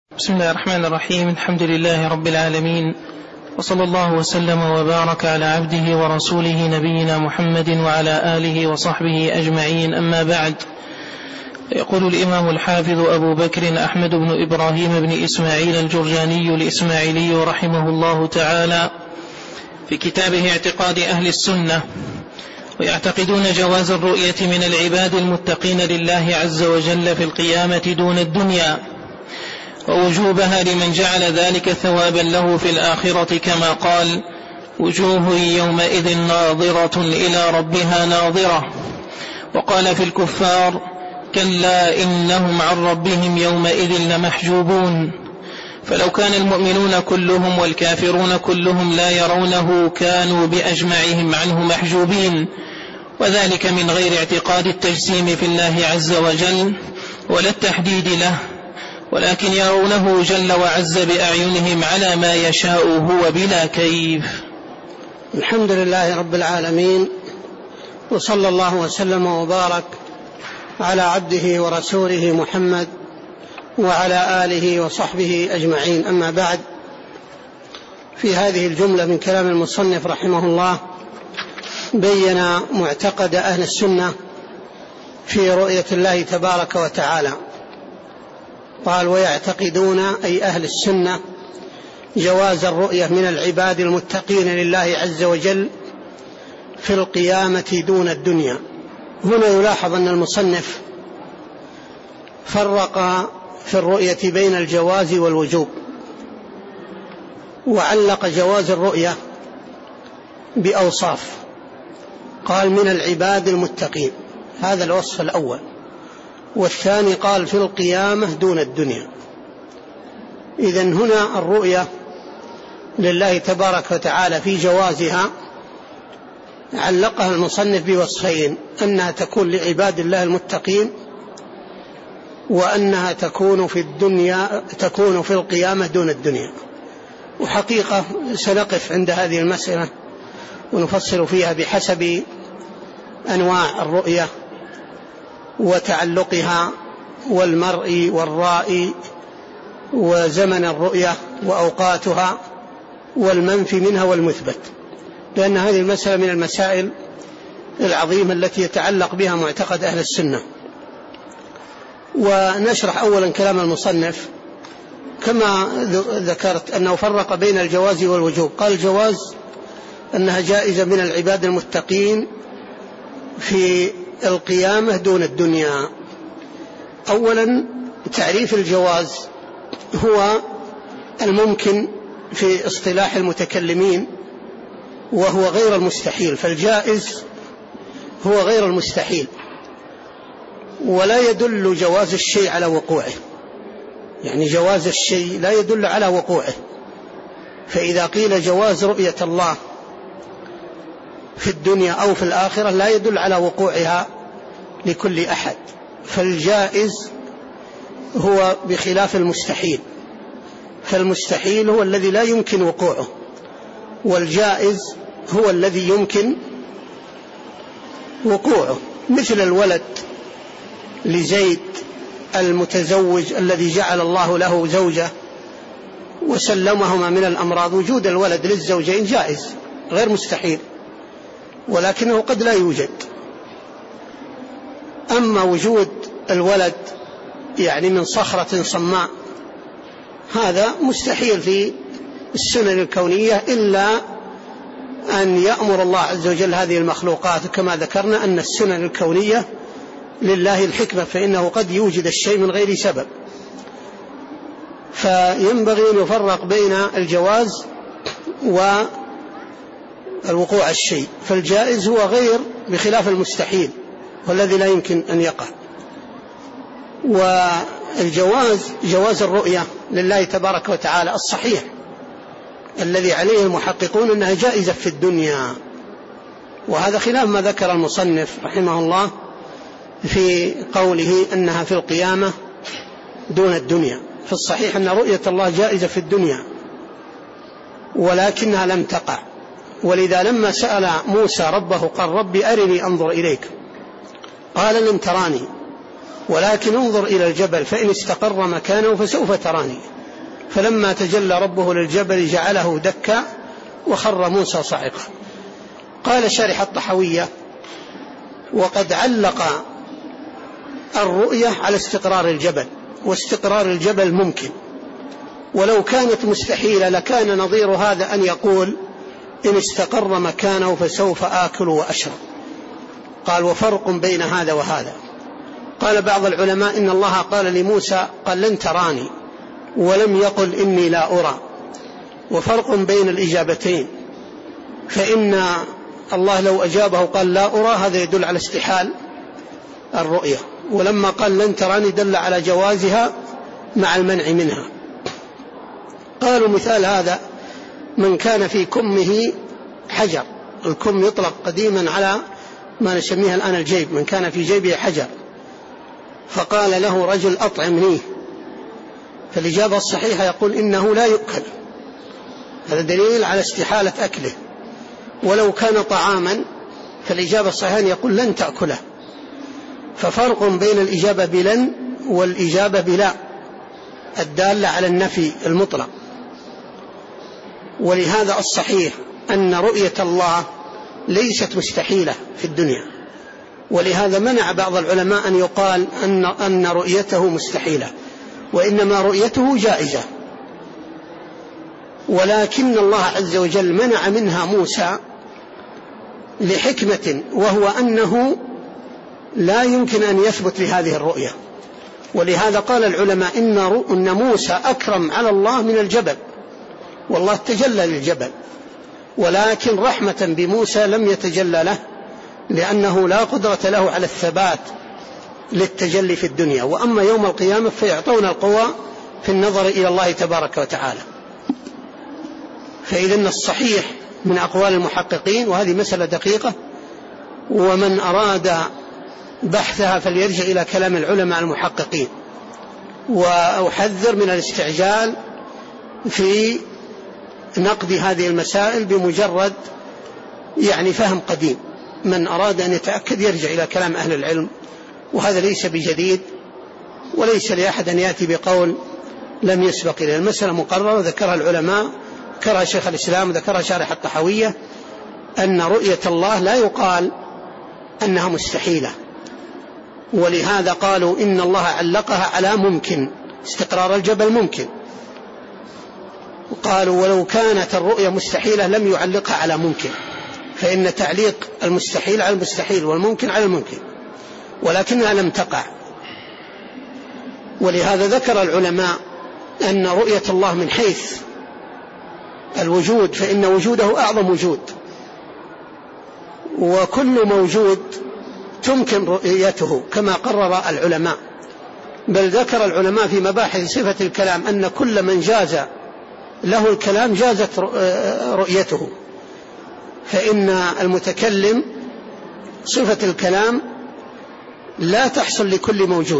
بسم الله الرحمن الرحيم. الحمد لله رب العالمين، وصلى الله وسلم وبارك على عبده ورسوله نبينا محمد وعلى آله وصحبه أجمعين، أما بعد. يقول الإمام الحافظ أبو بكر أحمد بن إبراهيم بن إسماعيل الجرجاني الإسماعيلي رحمه الله تعالى في كتابه اعتقاد أهل السنة: ويعتقدون جواز الرؤية من العباد المتقين لله عز وجل في القيامة دون الدنيا، ووجوبها لمن جعل ذلك ثوابا له في الآخرة، كما قال: وجوه يومئذ ناظرة إلى ربها ناظرة. وقال في الكفار: كلا إنهم عن ربهم يومئذ لمحجوبون. فلو كان المؤمنون كلهم والكافرون كلهم لا يرونه كانوا بأجمعهم عنه محجوبين، وذلك من غير اعتقاد التجسيم في الله عز وجل ولا التحديد له، ولكن يرونه جل وعز بأعينهم على ما يشاء هو بلا كيف. الحمد لله رب العالمين، وصلى الله وسلم وبارك على عبده ورسوله محمد وعلى آله وصحبه أجمعين، أما بعد. في هذه الجملة من كلام المصنف رحمه الله بين معتقد أهل السنة في رؤية الله تبارك وتعالى. قال: ويعتقدون أي أهل السنة جواز الرؤية من العباد المتقين لله عز وجل في القيامة دون الدنيا. هنا يلاحظ أن المصنف فرق في الرؤية بين الجواز والوجوب، وعلق جواز الرؤية بأوصاف. قال: من العباد المتقين، هذا الوصف الأول، والثاني قال: في القيامة دون الدنيا. إذن هنا الرؤية لله تبارك وتعالى في جوازها علقها المصنف بوصفين: أنها تكون لعباد الله المتقين، وأنها تكون في القيامة دون الدنيا. وحقيقة سنقف عند هذه المسألة ونفصل فيها بحسب أنواع الرؤية وتعلقها والمرء والرائي وزمن الرؤية وأوقاتها والمنفي منها والمثبت، لأن هذه المسألة من المسائل العظيمة التي يتعلق بها معتقد أهل السنة. ونشرح أولا كلام المصنف. كما ذكرت أنه فرق بين الجواز والوجوب. قال: الجواز أنها جائزة من العباد المتقين في القيامة دون الدنيا. أولا، تعريف الجواز هو الممكن في اصطلاح المتكلمين، وهو غير المستحيل. فالجائز هو غير المستحيل، ولا يدل جواز الشيء على وقوعه، يعني جواز الشيء لا يدل على وقوعه. فإذا قيل جواز رؤية الله في الدنيا أو في الآخرة لا يدل على وقوعها لكل أحد. فالجائز هو بخلاف المستحيل، فالمستحيل هو الذي لا يمكن وقوعه، والجائز هو الذي يمكن وقوعه. مثل الولد لزيد المتزوج الذي جعل الله له زوجة وسلمهما من الأمراض، وجود الولد للزوجين جائز غير مستحيل، ولكنه قد لا يوجد. أما وجود الولد يعني من صخرة صماء، هذا مستحيل في السنن الكونية، إلا أن يأمر الله عز وجل هذه المخلوقات. كما ذكرنا أن السنن الكونية لله الحكمة، فإنه قد يوجد الشيء من غير سبب. فينبغي أن يفرق بين الجواز والوقوع الشيء. فالجائز هو غير بخلاف المستحيل والذي لا يمكن أن يقع. والجواز جواز الرؤية لله تبارك وتعالى الصحيح الذي عليه المحققون أنها جائزة في الدنيا، وهذا خلاف ما ذكر المصنف رحمه الله في قوله أنها في القيامة دون الدنيا. في الصحيح أن رؤية الله جائزة في الدنيا ولكنها لم تقع. ولذا لما سأل موسى ربه قال: ربي أرني أنظر إليك، قال: لن تراني ولكن انظر إلى الجبل فإن استقر مكانه فسوف تراني. فلما تجلى ربه للجبل جعله دكا وخر موسى صعقا. قال شارح الطحاوية: وقد علق الرؤية على استقرار الجبل، واستقرار الجبل ممكن، ولو كانت مستحيلة لكان نظير هذا أن يقول: إن استقر مكانه فسوف آكل وأشرب. قال: وفرق بين هذا وهذا. قال بعض العلماء: إن الله قال لموسى قال لن تراني، ولم يقل إني لا أرى، وفرق بين الإجابتين، فإن الله لو أجابه قال لا أرى هذا يدل على استحال الرؤية، ولما قال لن تراني دل على جوازها مع المنع منها. قالوا مثال هذا من كان في كمه حجر. الكم يطلق قديما على ما نسميها الآن الجيب، من كان في جيبه حجر، فقال له رجل أطعمنيه، فالإجابة الصحيحة يقول إنه لا يؤكل، هذا دليل على استحالة أكله. ولو كان طعاما فالإجابة الصحيحة يقول لن تأكله. ففرق بين الإجابة بلن والإجابة بلا الدالة على النفي المطلق. ولهذا الصحيح أن رؤية الله ليست مستحيلة في الدنيا، ولهذا منع بعض العلماء أن يقال أن رؤيته مستحيلة، وإنما رؤيته جائزة. ولكن الله عز وجل منع منها موسى لحكمة، وهو أنه لا يمكن أن يثبت لهذه الرؤية. ولهذا قال العلماء إن موسى أكرم على الله من الجبل، والله تجلى للجبل، ولكن رحمة بموسى لم يتجلى له، لأنه لا قدرة له على الثبات للتجلي في الدنيا. وأما يوم القيامة فيعطون القوى في النظر إلى الله تبارك وتعالى. فإذن الصحيح من أقوال المحققين، وهذه مسألة دقيقة ومن أراد بحثها فليرجع إلى كلام العلماء المحققين، وأحذر من الاستعجال في نقد هذه المسائل بمجرد فهم قديم. من أراد أن يتأكد يرجع إلى كلام أهل العلم، وهذا ليس بجديد، وليس لأحد أن يأتي بقول لم يسبق إليه. المسألة مقررة ذكرها العلماء، ذكرها شيخ الإسلام، ذكرها شارح الطحاوية، أن رؤية الله لا يقال أنها مستحيلة، ولهذا قالوا إن الله علقها على ممكن، استقرار الجبل ممكن. وقالوا ولو كانت الرؤية مستحيلة لم يعلقها على ممكن، فإن تعليق المستحيل على المستحيل والممكن على الممكن، ولكنها لم تقع. ولهذا ذكر العلماء أن رؤية الله من حيث الوجود فإن وجوده أعظم وجود، وكل موجود تمكن رؤيته كما قرر العلماء. بل ذكر العلماء في مباحث صفة الكلام أن كل من جاز له الكلام جازت رؤيته، فإن المتكلم صفة الكلام لا تحصل لكل موجود،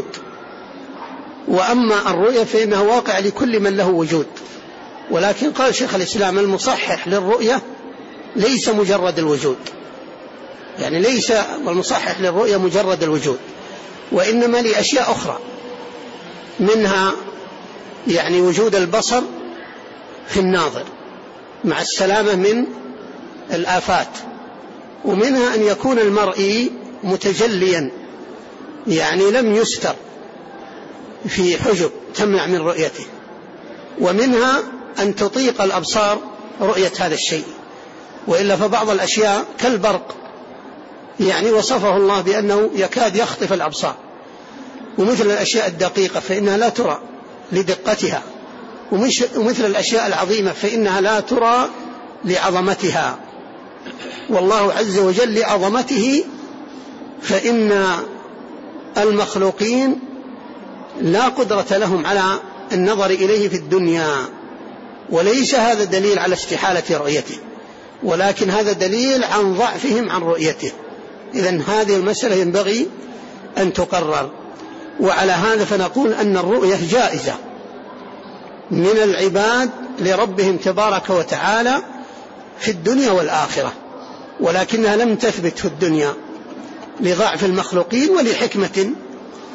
وأما الرؤية فإنها واقع لكل من له وجود. ولكن قال شيخ الإسلام المصحح للرؤية ليس مجرد الوجود، ليس المصحح للرؤية مجرد الوجود، وإنما لأشياء أخرى، منها وجود البصر في الناظر مع السلامة من الآفات، ومنها أن يكون المرئي متجليا لم يستر في حجب تمنع من رؤيته، ومنها أن تطيق الأبصار رؤية هذا الشيء. وإلا فبعض الأشياء كالبرق وصفه الله بأنه يكاد يخطف الأبصار، ومثل الأشياء الدقيقة فإنها لا ترى لدقتها، ومثل الأشياء العظيمة فإنها لا ترى لعظمتها. والله عز وجل لعظمته فإن المخلوقين لا قدرة لهم على النظر إليه في الدنيا، وليس هذا دليل على استحالة رؤيته، ولكن هذا دليل عن ضعفهم عن رؤيته. إذن هذه المسألة ينبغي أن تقرر. وعلى هذا فنقول أن الرؤية جائزة من العباد لربهم تبارك وتعالى في الدنيا والآخرة، ولكنها لم تثبت في الدنيا لضعف المخلوقين ولحكمة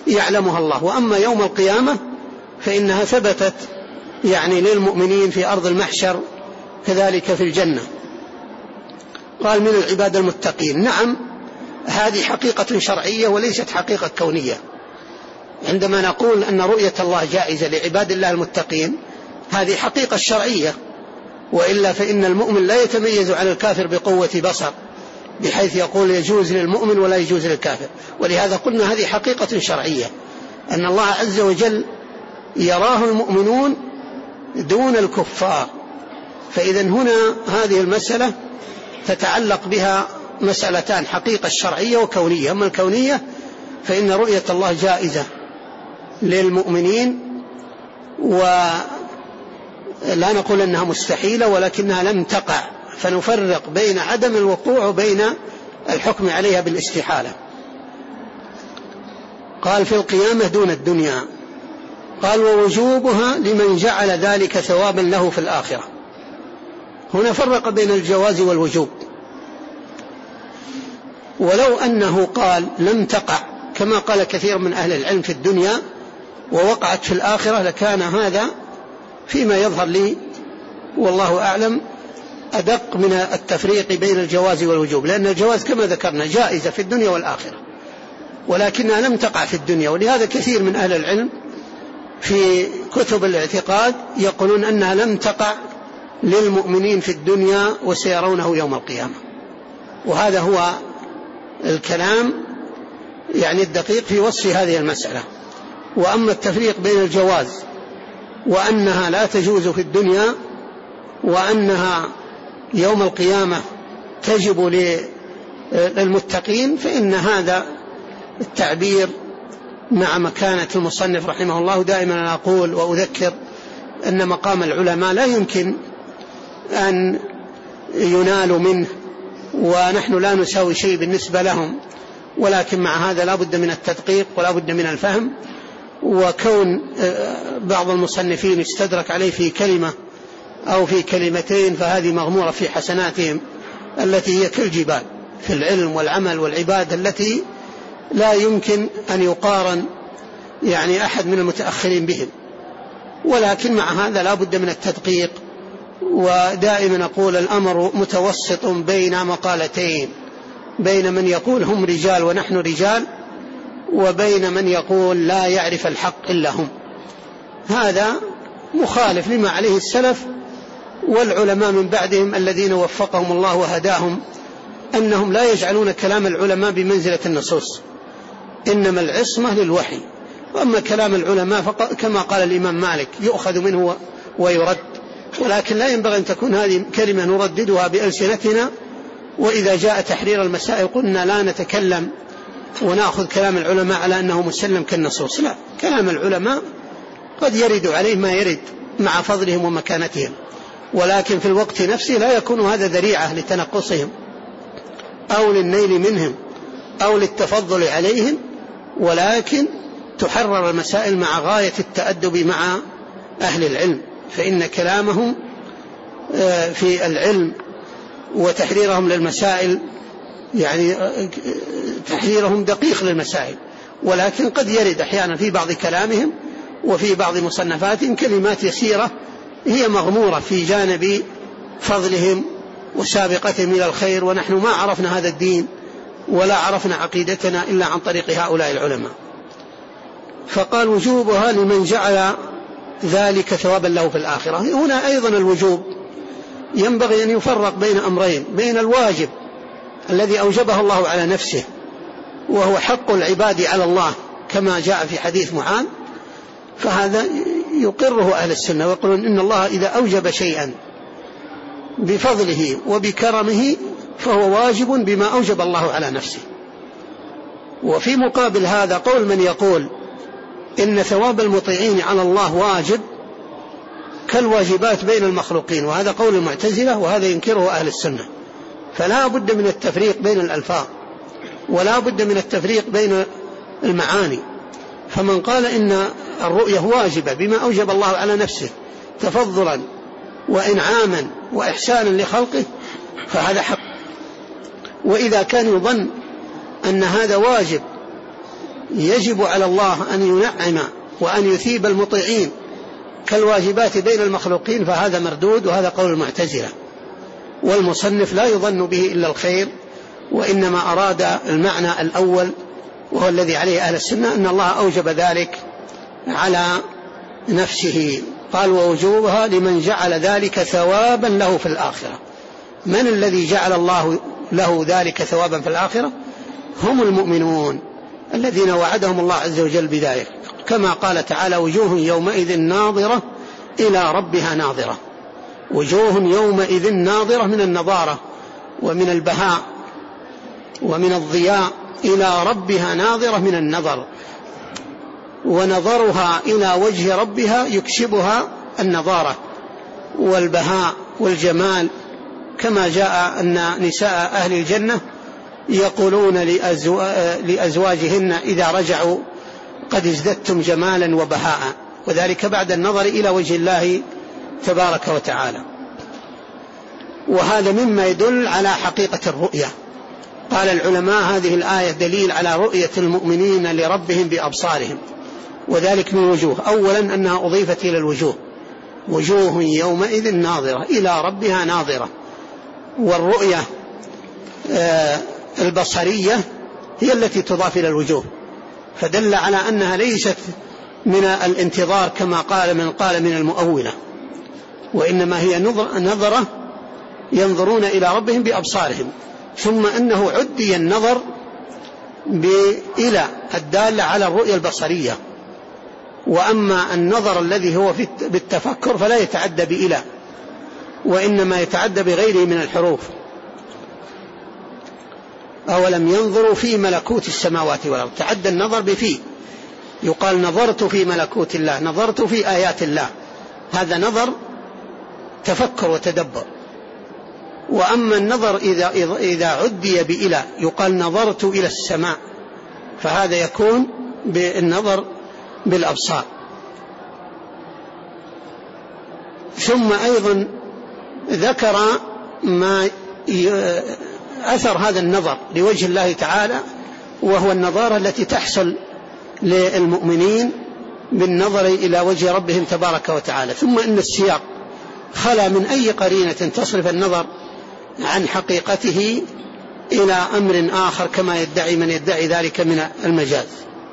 يعلمها الله. وأما يوم القيامة فإنها ثبتت يعني للمؤمنين في أرض المحشر كذلك في الجنة. قال من العباد المتقين. نعم، هذه حقيقة شرعية وليست حقيقة كونية. عندما نقول أن رؤية الله جائزة لعباد الله المتقين هذه حقيقة شرعية، وإلا فإن المؤمن لا يتميز عن الكافر بقوة بصر بحيث يقول يجوز للمؤمن ولا يجوز للكافر. ولهذا قلنا هذه حقيقة شرعية، أن الله عز وجل يراه المؤمنون دون الكفار. فإذا هنا هذه المسألة تتعلق بها مسألتان، حقيقة شرعية وكونية. أما الكونية فإن رؤية الله جائزة للمؤمنين، ولا نقول أنها مستحيلة ولكنها لم تقع، فنفرق بين عدم الوقوع وبين الحكم عليها بالاستحالة. قال في القيامة دون الدنيا. قال ووجوبها لمن جعل ذلك ثوابا له في الآخرة. هنا فرق بين الجواز والوجوب. ولو أنه قال لم تقع كما قال كثير من أهل العلم في الدنيا ووقعت في الآخرة لكان هذا فيما يظهر لي والله أعلم أدق من التفريق بين الجواز والوجوب، لأن الجواز كما ذكرنا جائزة في الدنيا والآخرة ولكنها لم تقع في الدنيا. ولهذا كثير من أهل العلم في كتب الاعتقاد يقولون أنها لم تقع للمؤمنين في الدنيا وسيرونه يوم القيامة. وهذا هو الكلام يعني الدقيق في وصف هذه المسألة. وأما التفريق بين الجواز وأنها لا تجوز في الدنيا وأنها يوم القيامة تجب للمتقين فإن هذا التعبير مع مكانة المصنف رحمه الله. دائما أنا أقول وأذكر أن مقام العلماء لا يمكن أن ينال منه ونحن لا نساوي شيء بالنسبة لهم، ولكن مع هذا لا بد من التدقيق ولا بد من الفهم. وكون بعض المصنفين استدرك عليه في كلمة أو في كلمتين فهذه مغمورة في حسناتهم التي هي كالجبال في العلم والعمل والعبادة التي لا يمكن أن يقارن يعني أحد من المتأخرين بهم. ولكن مع هذا لا بد من التدقيق. ودائما أقول الأمر متوسط بين مقالتين، بين من يقول هم رجال ونحن رجال وبين من يقول لا يعرف الحق إلا هم. هذا مخالف لما عليه السلف والعلماء من بعدهم الذين وفقهم الله وهداهم، أنهم لا يجعلون كلام العلماء بمنزلة النصوص، إنما العصمة للوحي. وأما كلام العلماء كما قال الإمام مالك يؤخذ منه ويرد، ولكن لا ينبغي أن تكون هذه كلمة نرددها بألسنتنا وإذا جاء تحرير المسائل قلنا لا نتكلم ونأخذ كلام العلماء على أنه مسلم كالنصوص. لا، كلام العلماء قد يرد عليه ما يرد مع فضلهم ومكانتهم، ولكن في الوقت نفسه لا يكون هذا ذريعة لتنقصهم أو للنيل منهم أو للتفضل عليهم، ولكن تحرر المسائل مع غاية التأدب مع أهل العلم، فإن كلامهم في العلم وتحريرهم للمسائل يعني تحريرهم دقيق للمسائل، ولكن قد يرد أحيانا في بعض كلامهم وفي بعض مصنفاتهم كلمات يسيرة هي مغمورة في جانب فضلهم وسابقتهم إلى الخير، ونحن ما عرفنا هذا الدين ولا عرفنا عقيدتنا إلا عن طريق هؤلاء العلماء. فقال وجوبها لمن جعل ذلك ثوابا له في الآخرة. هنا أيضا الوجوب ينبغي أن يفرق بين أمرين، بين الواجب الذي أوجبه الله على نفسه وهو حق العباد على الله كما جاء في حديث معاذ، فهذا يقره أهل السنة ويقولون إن الله إذا أوجب شيئا بفضله وبكرمه فهو واجب بما أوجب الله على نفسه. وفي مقابل هذا قول من يقول إن ثواب المطيعين على الله واجب كالواجبات بين المخلوقين، وهذا قول المعتزلة وهذا ينكره أهل السنة. فلا بد من التفريق بين الألفاظ ولا بد من التفريق بين المعاني. فمن قال إن الرؤية واجبة بما أوجب الله على نفسه تفضلا وإنعاما وإحسانا لخلقه فهذا حق. وإذا كان يظن أن هذا واجب يجب على الله أن ينعم وأن يثيب المطيعين كالواجبات بين المخلوقين فهذا مردود، وهذا قول المعتزلة. والمصنف لا يظن به إلا الخير، وإنما أراد المعنى الأول وهو الذي عليه أهل السنة، أن الله أوجب ذلك على نفسه. قال ووجوبها لمن جعل ذلك ثوابا له في الآخرة. من الذي جعل الله له ذلك ثوابا في الآخرة؟ هم المؤمنون الذين وعدهم الله عز وجل بذلك، كما قال تعالى وجوه يومئذ ناظرة إلى ربها ناظرة. وجوه يومئذ ناظرة من النظارة ومن البهاء ومن الضياء، إلى ربها ناظرة من النظر، ونظرها إلى وجه ربها يكسبها النظارة والبهاء والجمال، كما جاء أن نساء أهل الجنة يقولون لأزواجهن إذا رجعوا قد ازددتم جمالا وبهاء، وذلك بعد النظر إلى وجه الله تبارك وتعالى. وهذا مما يدل على حقيقة الرؤية. قال العلماء هذه الآية دليل على رؤية المؤمنين لربهم بأبصارهم، وذلك من وجوه. أولا أنها أضيفت إلى الوجوه، وجوه يومئذ ناظرة إلى ربها ناظرة. والرؤية البصرية هي التي تضاف إلى الوجوه، فدل على أنها ليست من الانتظار كما قال من المؤولة، وإنما هي نظرة ينظرون إلى ربهم بأبصارهم. ثم أنه عدي النظر إلى الدالة على الرؤية البصرية، وأما النظر الذي هو بالتفكر فلا يتعدى بإلى، وإنما يتعدى بغيره من الحروف. أولم ينظروا في ملكوت السماوات والأرض، تعدى النظر بفي، يقال نظرت في ملكوت الله، نظرت في آيات الله، هذا نظر تفكر وتدبر. وأما النظر إذا عدي بإلى يقال نظرت إلى السماء، فهذا يكون بالنظر بالأبصار. ثم أيضا ذكر ما أثر هذا النظر لوجه الله تعالى، وهو النظارة التي تحصل للمؤمنين بالنظر إلى وجه ربهم تبارك وتعالى. ثم إن السياق خلا من أي قرينة تصرف النظر عن حقيقته إلى أمر آخر، كما يدعي من يدعي ذلك من المجاز.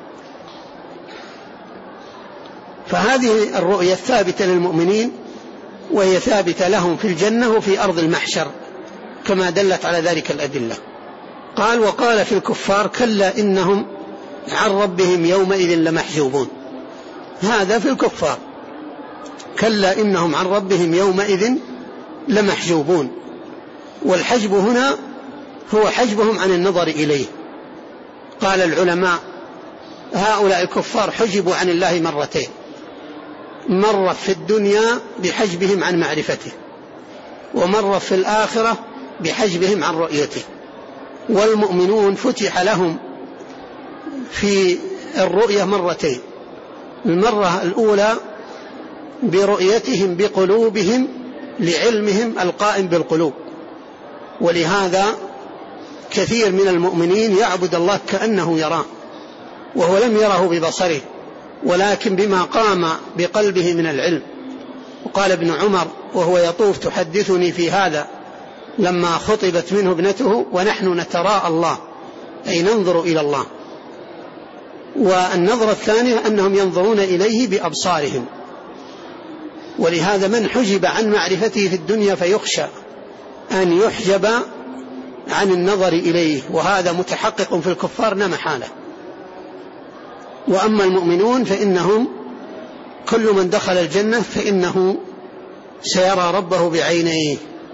فهذه الرؤية ثابتة للمؤمنين، وهي ثابتة لهم في الجنة وفي أرض المحشر كما دلت على ذلك الأدلة. قال وقال في الكفار كلا إنهم عن ربهم يومئذ لمحجوبون. هذا في الكفار، كلا إنهم عن ربهم يومئذ لمحجوبون. والحجب هنا هو حجبهم عن النظر إليه. قال العلماء هؤلاء الكفار حجبوا عن الله مرتين، مرة في الدنيا بحجبهم عن معرفته، ومرة في الآخرة بحجبهم عن رؤيته. والمؤمنون فتح لهم في الرؤية مرتين، المرة الأولى برؤيتهم بقلوبهم لعلمهم القائم بالقلوب، ولهذا كثير من المؤمنين يعبد الله كأنه يراه وهو لم يره ببصره، ولكن بما قام بقلبه من العلم. وقال ابن عمر وهو يطوف تحدثني في هذا لما خطبت منه ابنته ونحن نتراءى الله، أي ننظر إلى الله. والنظرة الثانية أنهم ينظرون إليه بأبصارهم، ولهذا من حجب عن معرفته في الدنيا فيخشى أن يحجب عن النظر إليه، وهذا متحقق في الكفار لا محالة. وأما المؤمنون فإنهم كل من دخل الجنة فإنه سيرى ربه بعينيه.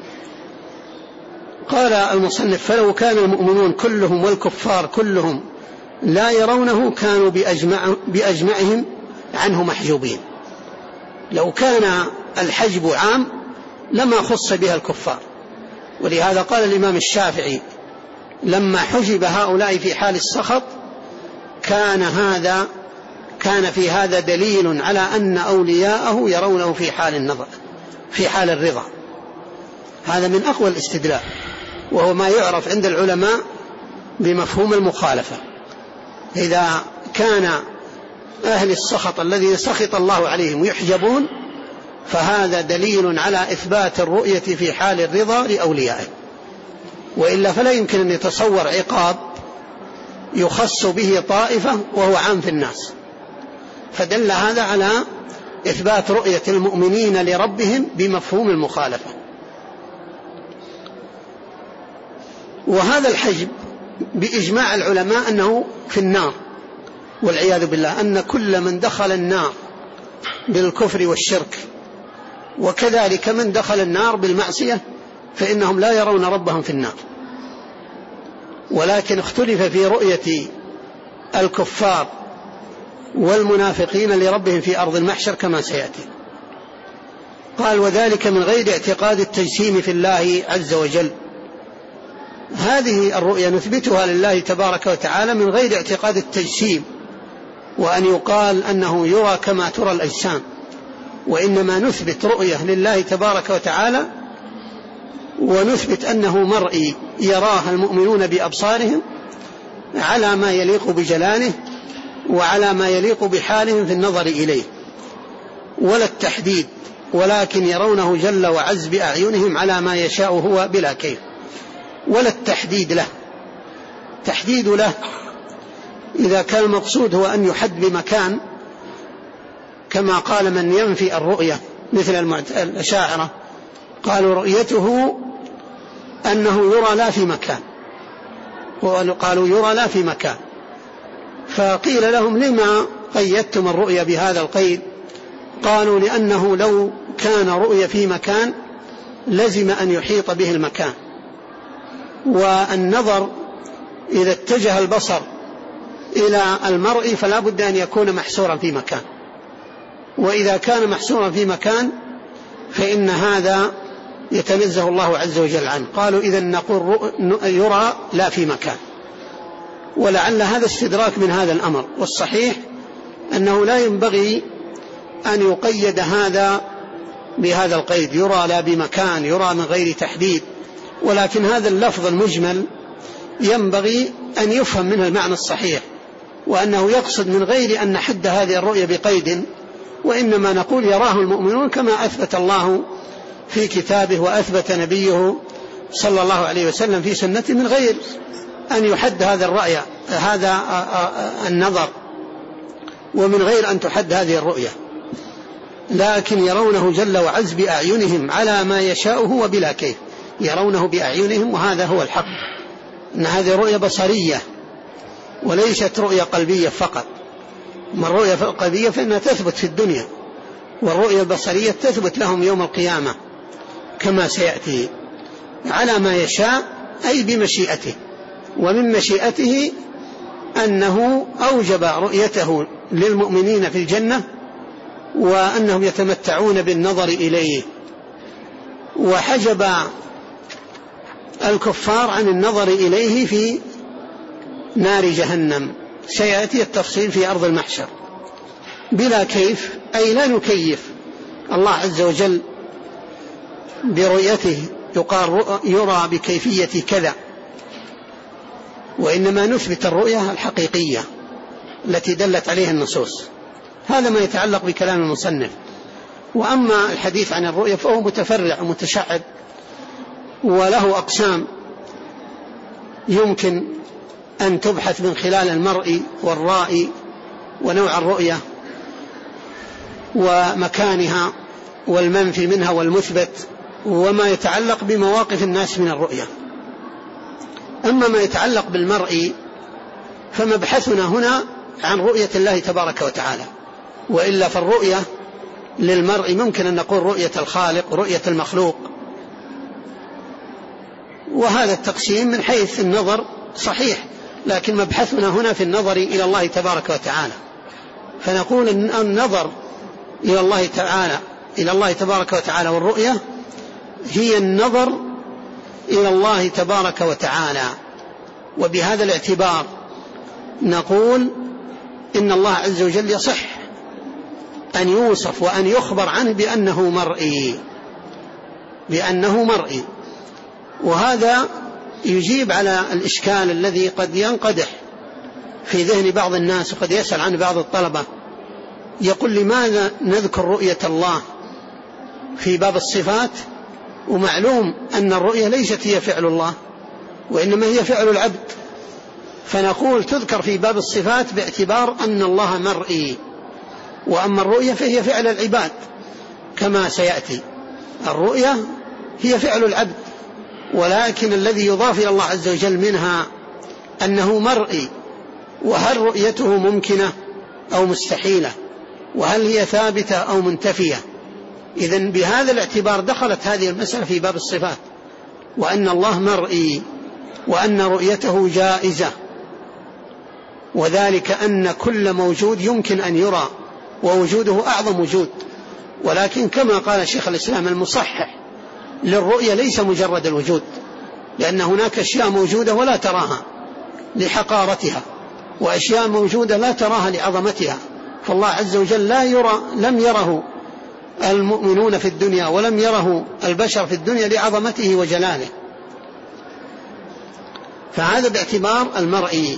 قال المصنف فلو كان المؤمنون كلهم والكفار كلهم لا يرونه كانوا بأجمعهم عنه محجوبين. لو كان الحجب عام لما خص بها الكفار، ولهذا قال الإمام الشافعي لما حجب هؤلاء في حال السخط كان في هذا دليل على أن أولياءه يرونه في حال النظر في حال الرضا. هذا من أقوى الاستدلال، وهو ما يعرف عند العلماء بمفهوم المخالفة. إذا مكان أهل السخط الذي سخط الله عليهم يحجبون، فهذا دليل على إثبات الرؤية في حال الرضا لأوليائه، وإلا فلا يمكن أن يتصور عقاب يخص به طائفة وهو عام في الناس. فدل هذا على إثبات رؤية المؤمنين لربهم بمفهوم المخالفة. وهذا الحجب بإجماع العلماء أنه في النار والعياذ بالله، أن كل من دخل النار بالكفر والشرك وكذلك من دخل النار بالمعصية فإنهم لا يرون ربهم في النار. ولكن اختلف في رؤية الكفار والمنافقين لربهم في أرض المحشر كما سيأتي. قال وذلك من غير اعتقاد التجسيم في الله عز وجل. هذه الرؤية نثبتها لله تبارك وتعالى من غير اعتقاد التجسيم، وأن يقال أنه يرى كما ترى الأجسام، وإنما نثبت رؤية لله تبارك وتعالى ونثبت أنه مرئي يراه المؤمنون بأبصارهم على ما يليق بجلاله وعلى ما يليق بحالهم في النظر إليه، ولا التحديد، ولكن يرونه جل وعز بأعينهم على ما يشاء هو بلا كيف، ولا التحديد له. تحديد له إذا كان المقصود هو أن يحد بمكان كما قال من ينفي الرؤية مثل الأشاعرة، قالوا رؤيته أنه يرى لا في مكان، وقالوا يرى لا في مكان. فقيل لهم لما قيدتم الرؤية بهذا القيد؟ قالوا لأنه لو كان رؤية في مكان لزم أن يحيط به المكان، والنظر إذا اتجه البصر إلى المرء فلا بد أن يكون محصورا في مكان، وإذا كان محصورا في مكان فإن هذا يتنزه الله عز وجل عنه. قالوا إذن نقول يرى لا في مكان، ولعل هذا استدراك من هذا الأمر، والصحيح أنه لا ينبغي أن يقيد هذا بهذا القيد، يرى لا بمكان، يرى من غير تحديد، ولكن هذا اللفظ المجمل ينبغي أن يفهم منه المعنى الصحيح، وأنه يقصد من غير أن نحد هذه الرؤية بقيد، وإنما نقول يراه المؤمنون كما أثبت الله في كتابه وأثبت نبيه صلى الله عليه وسلم في سنته، من غير أن يحد هذا الرأي هذا النظر، ومن غير أن تحد هذه الرؤية، لكن يرونه جل وعز بأعينهم على ما يشاء هو بلا كيف، يرونه بأعينهم، وهذا هو الحق، أن هذه رؤية بصرية وليست رؤية قلبية فقط. ما الرؤية القلبية فإنها تثبت في الدنيا، والرؤية البصرية تثبت لهم يوم القيامة كما سيأتي على ما يشاء، أي بمشيئته، ومن مشيئته أنه أوجب رؤيته للمؤمنين في الجنة، وأنهم يتمتعون بالنظر إليه، وحجب الكفار عن النظر إليه في نار جهنم. سيأتي التفصيل في أرض المحشر بلا كيف، أي لا نكيف الله عز وجل برؤيته يقال يرى بكيفية كذا، وإنما نثبت الرؤية الحقيقية التي دلت عليها النصوص. هذا ما يتعلق بكلام المصنف. وأما الحديث عن الرؤية فهو متفرع ومتشعب، وله أقسام يمكن أن تبحث من خلال المرء والرائي ونوع الرؤية ومكانها والمنفي منها والمثبت، وما يتعلق بمواقف الناس من الرؤية. أما ما يتعلق بالمرء فمبحثنا هنا عن رؤية الله تبارك وتعالى، وإلا فالرؤية للمرء ممكن أن نقول رؤية الخالق ورؤية المخلوق، وهذا التقسيم من حيث النظر صحيح، لكن مبحثنا هنا في النظر إلى الله تبارك وتعالى، فنقول أن النظر إلى الله تعالى إلى الله تبارك وتعالى والرؤية هي النظر إلى الله تبارك وتعالى. وبهذا الاعتبار نقول إن الله عز وجل يصح أن يوصف وأن يخبر عنه بأنه مرئي، وهذا يجيب على الإشكال الذي قد ينقدح في ذهن بعض الناس، وقد يسأل عن بعض الطلبة، يقول لماذا نذكر رؤية الله في باب الصفات ومعلوم أن الرؤية ليست هي فعل الله وإنما هي فعل العبد؟ فنقول تذكر في باب الصفات باعتبار أن الله مرئي، وأما الرؤية فهي فعل العباد كما سيأتي. الرؤية هي فعل العبد، ولكن الذي يضاف إلى الله عز وجل منها أنه مرئي، وهل رؤيته ممكنة أو مستحيلة، وهل هي ثابتة أو منتفية. إذن بهذا الاعتبار دخلت هذه المسألة في باب الصفات، وأن الله مرئي وأن رؤيته جائزة، وذلك أن كل موجود يمكن أن يرى، ووجوده أعظم وجود. ولكن كما قال شيخ الإسلام المصحح للرؤية ليس مجرد الوجود، لأن هناك أشياء موجودة ولا تراها لحقارتها، وأشياء موجودة لا تراها لعظمتها. فالله عز وجل لم يره المؤمنون في الدنيا ولم يره البشر في الدنيا لعظمته وجلاله، فهذا باعتبار المرئي.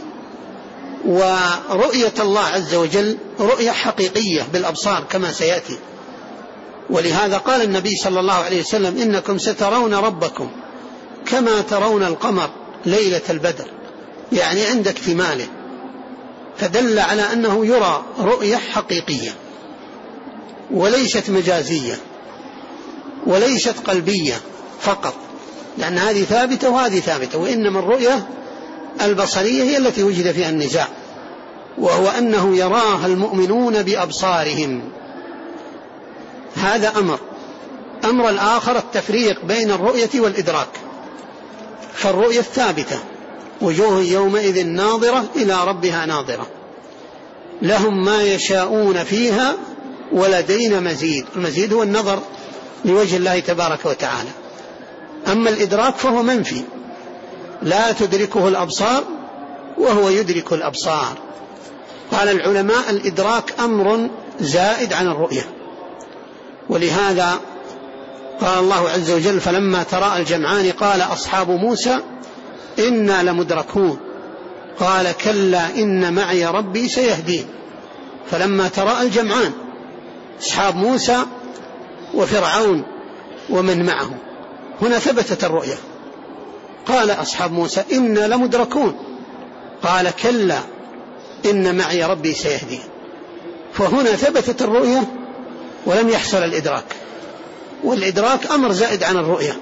ورؤية الله عز وجل رؤية حقيقية بالأبصار كما سيأتي، ولهذا قال النبي صلى الله عليه وسلم: إنكم سترون ربكم كما ترون القمر ليلة البدر، يعني عند اكتماله، فدل على أنه يرى رؤية حقيقية وليست مجازية وليست قلبية فقط، لأن هذه ثابتة وهذه ثابتة، وإنما الرؤية البصرية هي التي وجد فيها النزاع، وهو أنه يراها المؤمنون بأبصارهم. هذا أمر الآخر التفريق بين الرؤية والإدراك. فالرؤية الثابتة: وجوه يومئذ ناظرة إلى ربها ناظرة، لهم ما يشاءون فيها ولدينا مزيد. المزيد هو النظر لوجه الله تبارك وتعالى. أما الإدراك فهو منفي، لا تدركه الأبصار وهو يدرك الأبصار. قال العلماء: الإدراك أمر زائد عن الرؤية، ولهذا قال الله عز وجل: فلما تراءى الجمعان قال أصحاب موسى إنا لمدركون قال كلا إن معي ربي سيهدين. فلما تراءى الجمعان أصحاب موسى وفرعون ومن معه، هنا ثبتت الرؤية. قال أصحاب موسى إنا لمدركون قال كلا إن معي ربي سيهدين. فهنا ثبتت الرؤية ولم يحصل الإدراك، والإدراك أمر زائد عن الرؤية.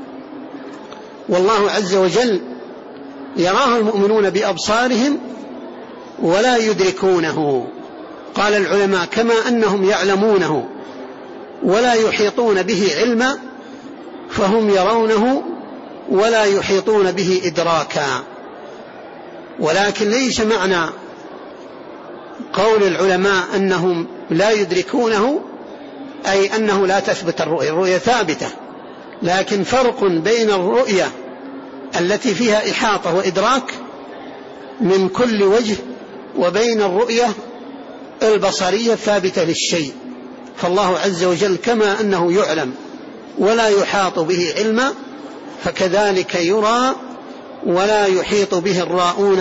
والله عز وجل يراه المؤمنون بأبصارهم ولا يدركونه. قال العلماء: كما أنهم يعلمونه ولا يحيطون به علما، فهم يرونه ولا يحيطون به إدراكا. ولكن ليس معنى قول العلماء أنهم لا يدركونه أي أنه لا تثبت الرؤية. الرؤية ثابتة، لكن فرق بين الرؤية التي فيها إحاطة وإدراك من كل وجه وبين الرؤية البصرية الثابتة للشيء. فالله عز وجل كما أنه يعلم ولا يحاط به علما، فكذلك يرى ولا يحيط به الراؤون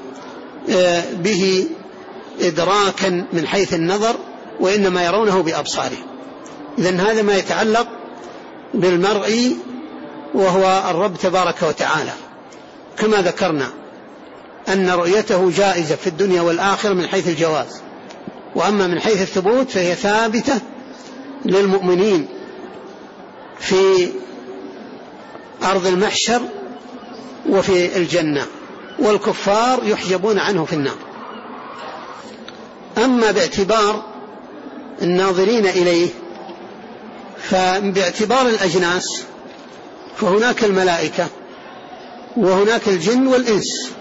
به إدراكا من حيث النظر، وإنما يرونه بأبصارهم. إذن هذا ما يتعلق بالمرئي وهو الرب تبارك وتعالى. كما ذكرنا أن رؤيته جائزة في الدنيا والآخرة من حيث الجواز، وأما من حيث الثبوت فهي ثابتة للمؤمنين في أرض المحشر وفي الجنة، والكفار يحجبون عنه في النار. أما باعتبار الناظرين إليه فباعتبار الأجناس فهناك الملائكة وهناك الجن والإنس.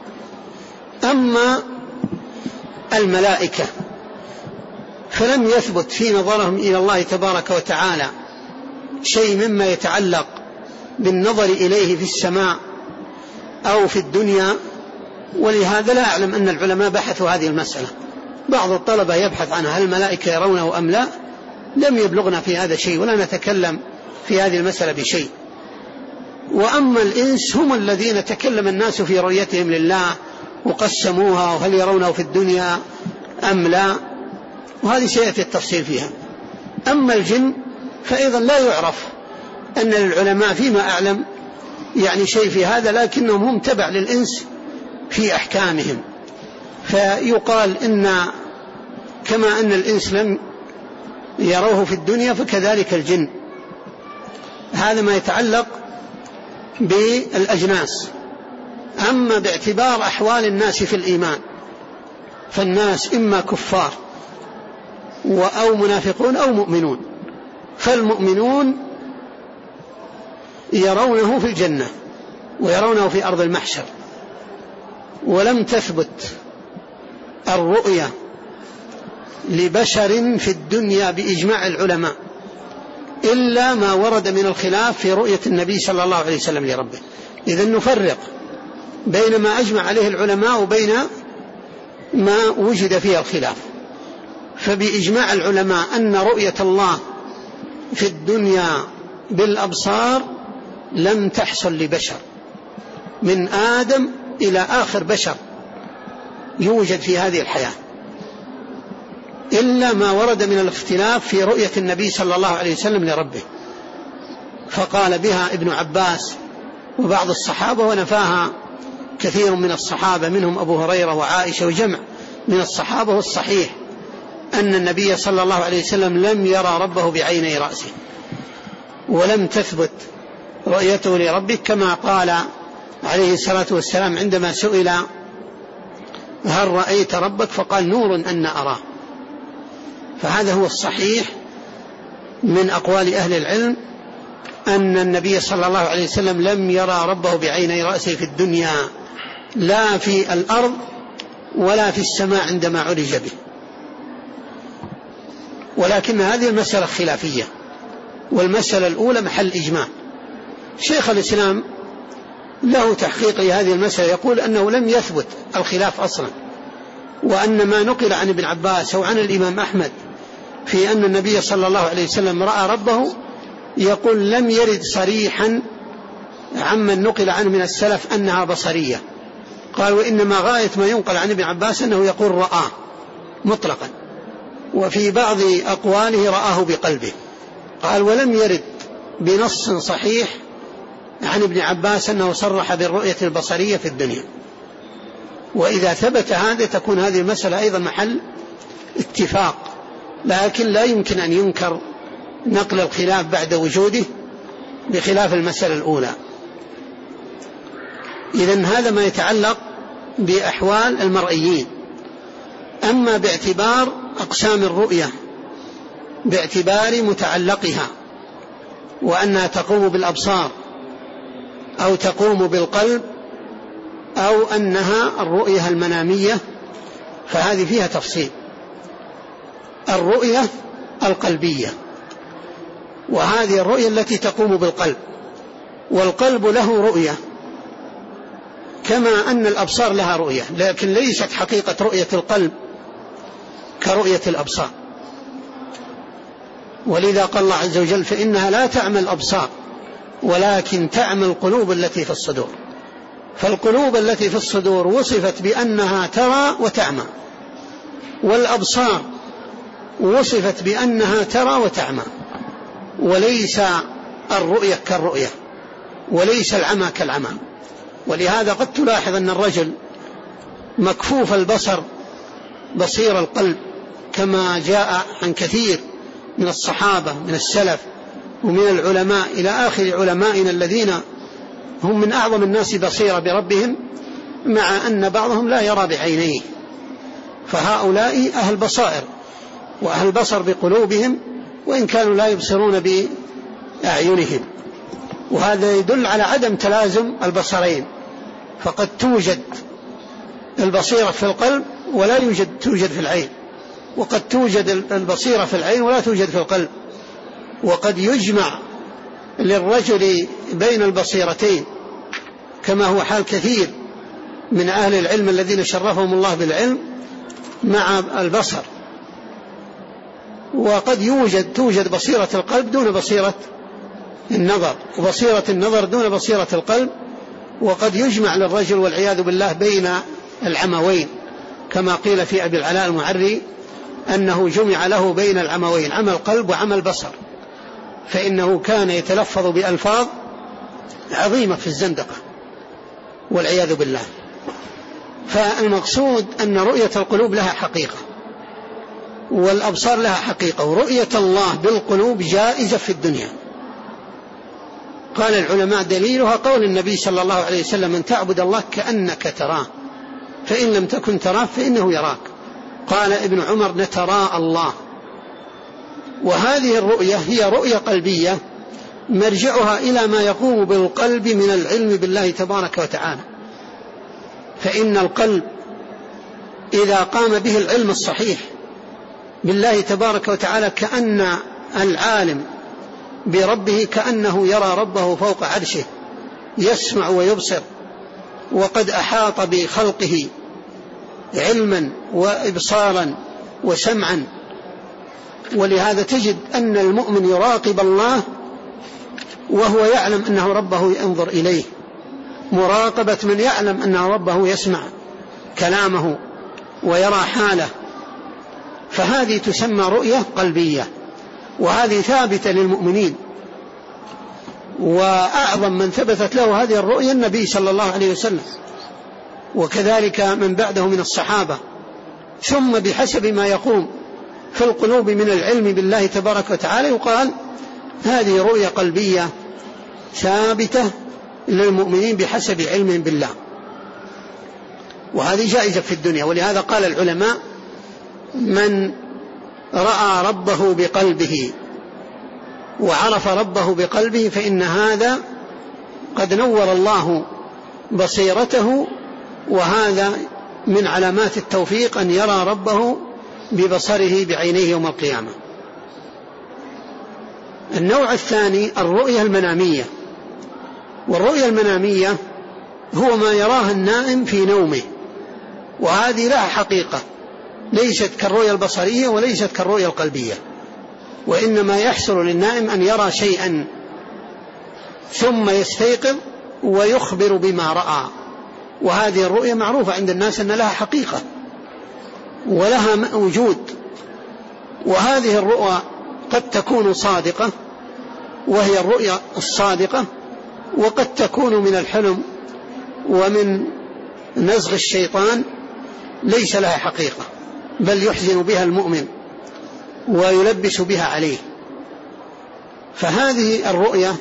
أما الملائكة فلم يثبت في نظرهم إلى الله تبارك وتعالى شيء مما يتعلق بالنظر إليه في السماء أو في الدنيا، ولهذا لا أعلم أن العلماء بحثوا هذه المسألة. بعض الطلبة يبحث عنها هل الملائكة يرونه أم لا، لم يبلغنا في هذا شيء ولا نتكلم في هذه المسألة بشيء. وأما الإنس هم الذين تكلم الناس في رؤيتهم لله وقسموها وهل يرونه في الدنيا أم لا، وهذه سيأتي التفصيل فيها. أما الجن فأيضا لا يعرف أن للعلماء فيما أعلم يعني شيء في هذا، لكنهم هم تبع للإنس في أحكامهم. فيقال إن كما أن الإنس لم يروه في الدنيا فكذلك الجن. هذا ما يتعلق بالأجناس. أما باعتبار أحوال الناس في الإيمان فالناس إما كفار أو منافقون أو مؤمنون. فالمؤمنون يرونه في الجنة ويرونه في أرض المحشر، ولم تثبت الرؤية لبشر في الدنيا بإجماع العلماء إلا ما ورد من الخلاف في رؤية النبي صلى الله عليه وسلم لربه. إذن نفرق بين ما أجمع عليه العلماء وبين ما وجد فيه الخلاف. فبإجماع العلماء أن رؤية الله في الدنيا بالأبصار لم تحصل لبشر من آدم إلى آخر بشر يوجد في هذه الحياة، إلا ما ورد من الاختلاف في رؤية النبي صلى الله عليه وسلم لربه، فقال بها ابن عباس وبعض الصحابة، ونفاها كثير من الصحابة منهم أبو هريرة وعائشة وجمع من الصحابة. والصحيح أن النبي صلى الله عليه وسلم لم يرى ربه بعيني رأسه، ولم تثبت رؤيته لربه، كما قال عليه الصلاة والسلام عندما سئل هل رأيت ربك فقال نور أن أراه. فهذا هو الصحيح من أقوال أهل العلم أن النبي صلى الله عليه وسلم لم يرى ربه بعيني رأسه في الدنيا، لا في الأرض ولا في السماء عندما عرج به. ولكن هذه المسألة خلافية، والمسألة الأولى محل إجماع. شيخ الإسلام له تحقيق لهذه المسألة، يقول أنه لم يثبت الخلاف أصلا، وأن ما نقل عن ابن عباس أو عن الإمام أحمد في أن النبي صلى الله عليه وسلم رأى ربه، يقول لم يرد صريحا عمن نقل عنه من السلف أنها بصرية. قال وإنما غاية ما ينقل عن ابن عباس أنه يقول رآه مطلقا، وفي بعض أقواله رآه بقلبه. قال ولم يرد بنص صحيح عن ابن عباس أنه صرح بالرؤية البصرية في الدنيا. وإذا ثبت هذا تكون هذه المسألة أيضا محل اتفاق، لكن لا يمكن أن ينكر نقل الخلاف بعد وجوده بخلاف المسألة الأولى. إذن هذا ما يتعلق بأحوال المرئيين. أما باعتبار أقسام الرؤية باعتبار متعلقها وأنها تقوم بالأبصار أو تقوم بالقلب أو أنها الرؤية المنامية، فهذه فيها تفصيل. الرؤية القلبية، وهذه الرؤية التي تقوم بالقلب، والقلب له رؤية كما أن الأبصار لها رؤية، لكن ليست حقيقة رؤية القلب كرؤية الأبصار. ولذا قال الله عز وجل فإنها لا تعمى الأبصار ولكن تعمى القلوب التي في الصدور. فالقلوب التي في الصدور وصفت بأنها ترى وتعمى، والأبصار وصفت بأنها ترى وتعمى، وليس الرؤية كالرؤية وليس العمى كالعمى. ولهذا قد تلاحظ أن الرجل مكفوف البصر بصير القلب، كما جاء عن كثير من الصحابة من السلف ومن العلماء إلى آخر علمائنا الذين هم من أعظم الناس بصيرة بربهم، مع أن بعضهم لا يرى بعينيه. فهؤلاء أهل بصائر وأهل بصر بقلوبهم، وإن كانوا لا يبصرون بأعينهم. وهذا يدل على عدم تلازم البصرين، فقد توجد البصيرة في القلب ولا توجد في العين، وقد توجد البصيرة في العين ولا توجد في القلب، وقد يجمع للرجل بين البصيرتين كما هو حال كثير من أهل العلم الذين شرفهم الله بالعلم مع البصر. وقد توجد بصيرة القلب دون بصيرة النظر، وبصيرة النظر دون بصيرة القلب. وقد يجمع للرجل والعياذ بالله بين العموين، كما قيل في أبي العلاء المعري أنه جمع له بين العموين، عمى القلب وعمى البصر، فإنه كان يتلفظ بألفاظ عظيمة في الزندقة والعياذ بالله. فالمقصود أن رؤية القلوب لها حقيقة والأبصار لها حقيقة، ورؤية الله بالقلوب جائزة في الدنيا. قال العلماء دليلها قول النبي صلى الله عليه وسلم: أن تعبد الله كأنك تراه فإن لم تكن تراه فإنه يراك. قال ابن عمر: نتراءى الله. وهذه الرؤية هي رؤية قلبية مرجعها إلى ما يقوم بالقلب من العلم بالله تبارك وتعالى، فإن القلب إذا قام به العلم الصحيح بالله تبارك وتعالى كأن العالم بربه كأنه يرى ربه فوق عرشه، يسمع ويبصر، وقد أحاط بخلقه علما وإبصارا وسمعا. ولهذا تجد أن المؤمن يراقب الله وهو يعلم أنه ربه ينظر إليه، مراقبة من يعلم أن ربه يسمع كلامه ويرى حاله. فهذه تسمى رؤية قلبية، وهذه ثابتة للمؤمنين. وأعظم من ثبتت له هذه الرؤية النبي صلى الله عليه وسلم، وكذلك من بعده من الصحابة. ثم بحسب ما يقوم في القلوب من العلم بالله تبارك وتعالى يقال هذه رؤية قلبية ثابتة للمؤمنين بحسب علم بالله، وهذه جائزة في الدنيا. ولهذا قال العلماء: من رأى ربه بقلبه وعرف ربه بقلبه فإن هذا قد نور الله بصيرته، وهذا من علامات التوفيق أن يرى ربه ببصره بعينيه يوم القيامة. النوع الثاني الرؤية المنامية، والرؤية المنامية هو ما يراه النائم في نومه، وهذه لها حقيقة، ليست كالرؤية البصرية وليست كالرؤية القلبية، وإنما يحصل للنائم أن يرى شيئا ثم يستيقظ ويخبر بما رأى. وهذه الرؤية معروفة عند الناس أن لها حقيقة ولها وجود. وهذه الرؤى قد تكون صادقة وهي الرؤية الصادقة، وقد تكون من الحلم ومن نزغ الشيطان ليس لها حقيقة، بل يحزن بها المؤمن ويلبس بها عليه. فهذه الرؤية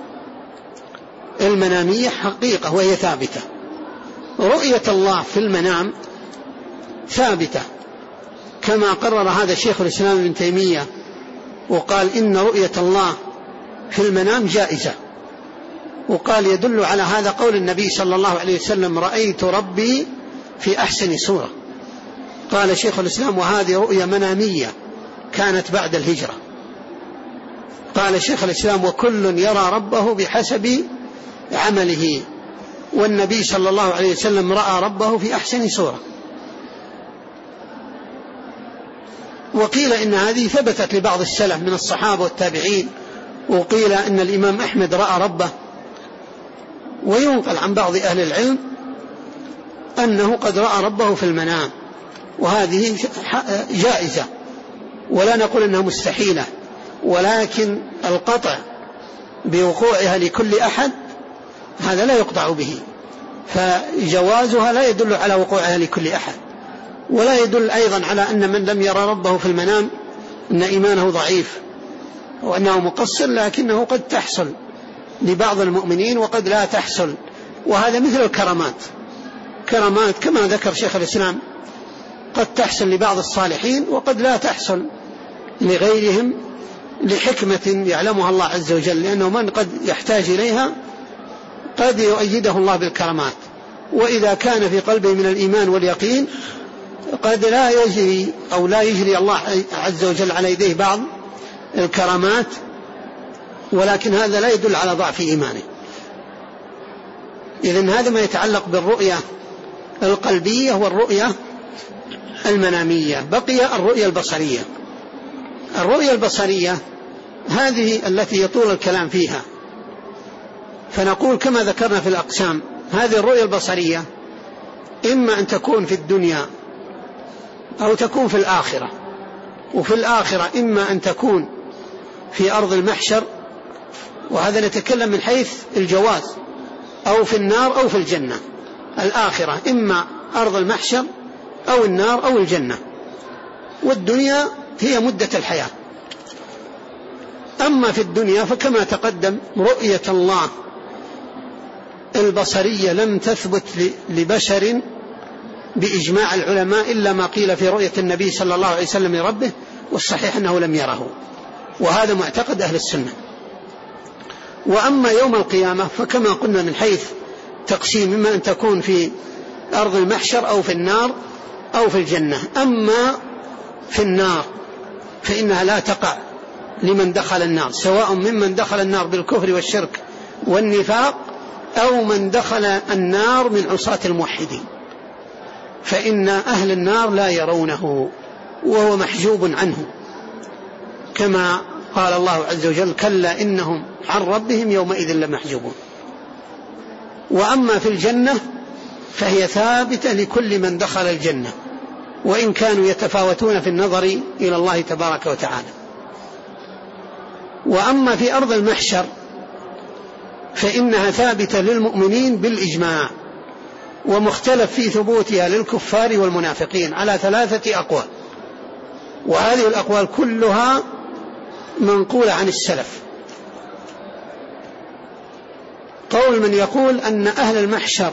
المنامية حقيقة وهي ثابتة. رؤية الله في المنام ثابتة، كما قرر هذا شيخ الإسلام ابن تيمية وقال إن رؤية الله في المنام جائزة. وقال يدل على هذا قول النبي صلى الله عليه وسلم: رأيت ربي في أحسن صورة. قال شيخ الإسلام: وهذه رؤية منامية كانت بعد الهجرة. قال شيخ الإسلام: وكل يرى ربه بحسب عمله، والنبي صلى الله عليه وسلم رأى ربه في أحسن صورة. وقيل إن هذه ثبتت لبعض السلف من الصحابة والتابعين، وقيل إن الإمام أحمد رأى ربه، وينقل عن بعض أهل العلم أنه قد رأى ربه في المنام، وهذه جائزة ولا نقول أنها مستحيلة، ولكن القطع بوقوعها لكل أحد هذا لا يقطع به، فجوازها لا يدل على وقوعها لكل أحد، ولا يدل أيضا على أن من لم يرى ربه في المنام أن إيمانه ضعيف وأنه مقصر، لكنه قد تحصل لبعض المؤمنين وقد لا تحصل. وهذا مثل الكرامات، كرامات كما ذكر شيخ الإسلام قد تحصل لبعض الصالحين وقد لا تحصل لغيرهم لحكمة يعلمها الله عز وجل، لأنه من قد يحتاج إليها قد يؤيده الله بالكرامات، وإذا كان في قلبه من الإيمان واليقين قد لا يجري أو لا يجري الله عز وجل على يديه بعض الكرامات، ولكن هذا لا يدل على ضعف إيمانه. إذن هذا ما يتعلق بالرؤية القلبية والرؤية المنامية. بقي الرؤية البصرية. الرؤية البصرية هذه التي يطول الكلام فيها، فنقول كما ذكرنا في الأقسام: هذه الرؤية البصرية إما أن تكون في الدنيا أو تكون في الآخرة. وفي الآخرة إما أن تكون في أرض المحشر، وهذا نتكلم من حيث الجواز، أو في النار أو في الجنة. الآخرة إما أرض المحشر أو النار أو الجنة، والدنيا هي مدة الحياة. أما في الدنيا فكما تقدم رؤية الله البصرية لم تثبت لبشر بإجماع العلماء إلا ما قيل في رؤية النبي صلى الله عليه وسلم لربه، والصحيح أنه لم يره، وهذا معتقد أهل السنة. وأما يوم القيامة فكما قلنا من حيث تقسيم إما أن تكون في أرض المحشر أو في النار أو في الجنة. أما في النار فإنها لا تقع لمن دخل النار، سواء ممن دخل النار بالكفر والشرك والنفاق أو من دخل النار من عصاة الموحدين، فإن أهل النار لا يرونه وهو محجوب عنه، كما قال الله عز وجل: كلا إنهم عن ربهم يومئذ لمحجوبون. وأما في الجنة فهي ثابتة لكل من دخل الجنة، وإن كانوا يتفاوتون في النظر إلى الله تبارك وتعالى. وأما في أرض المحشر فإنها ثابتة للمؤمنين بالإجماع، ومختلف في ثبوتها للكفار والمنافقين على 3 أقوال، وهذه الأقوال كلها منقولة عن السلف. قول من يقول أن أهل المحشر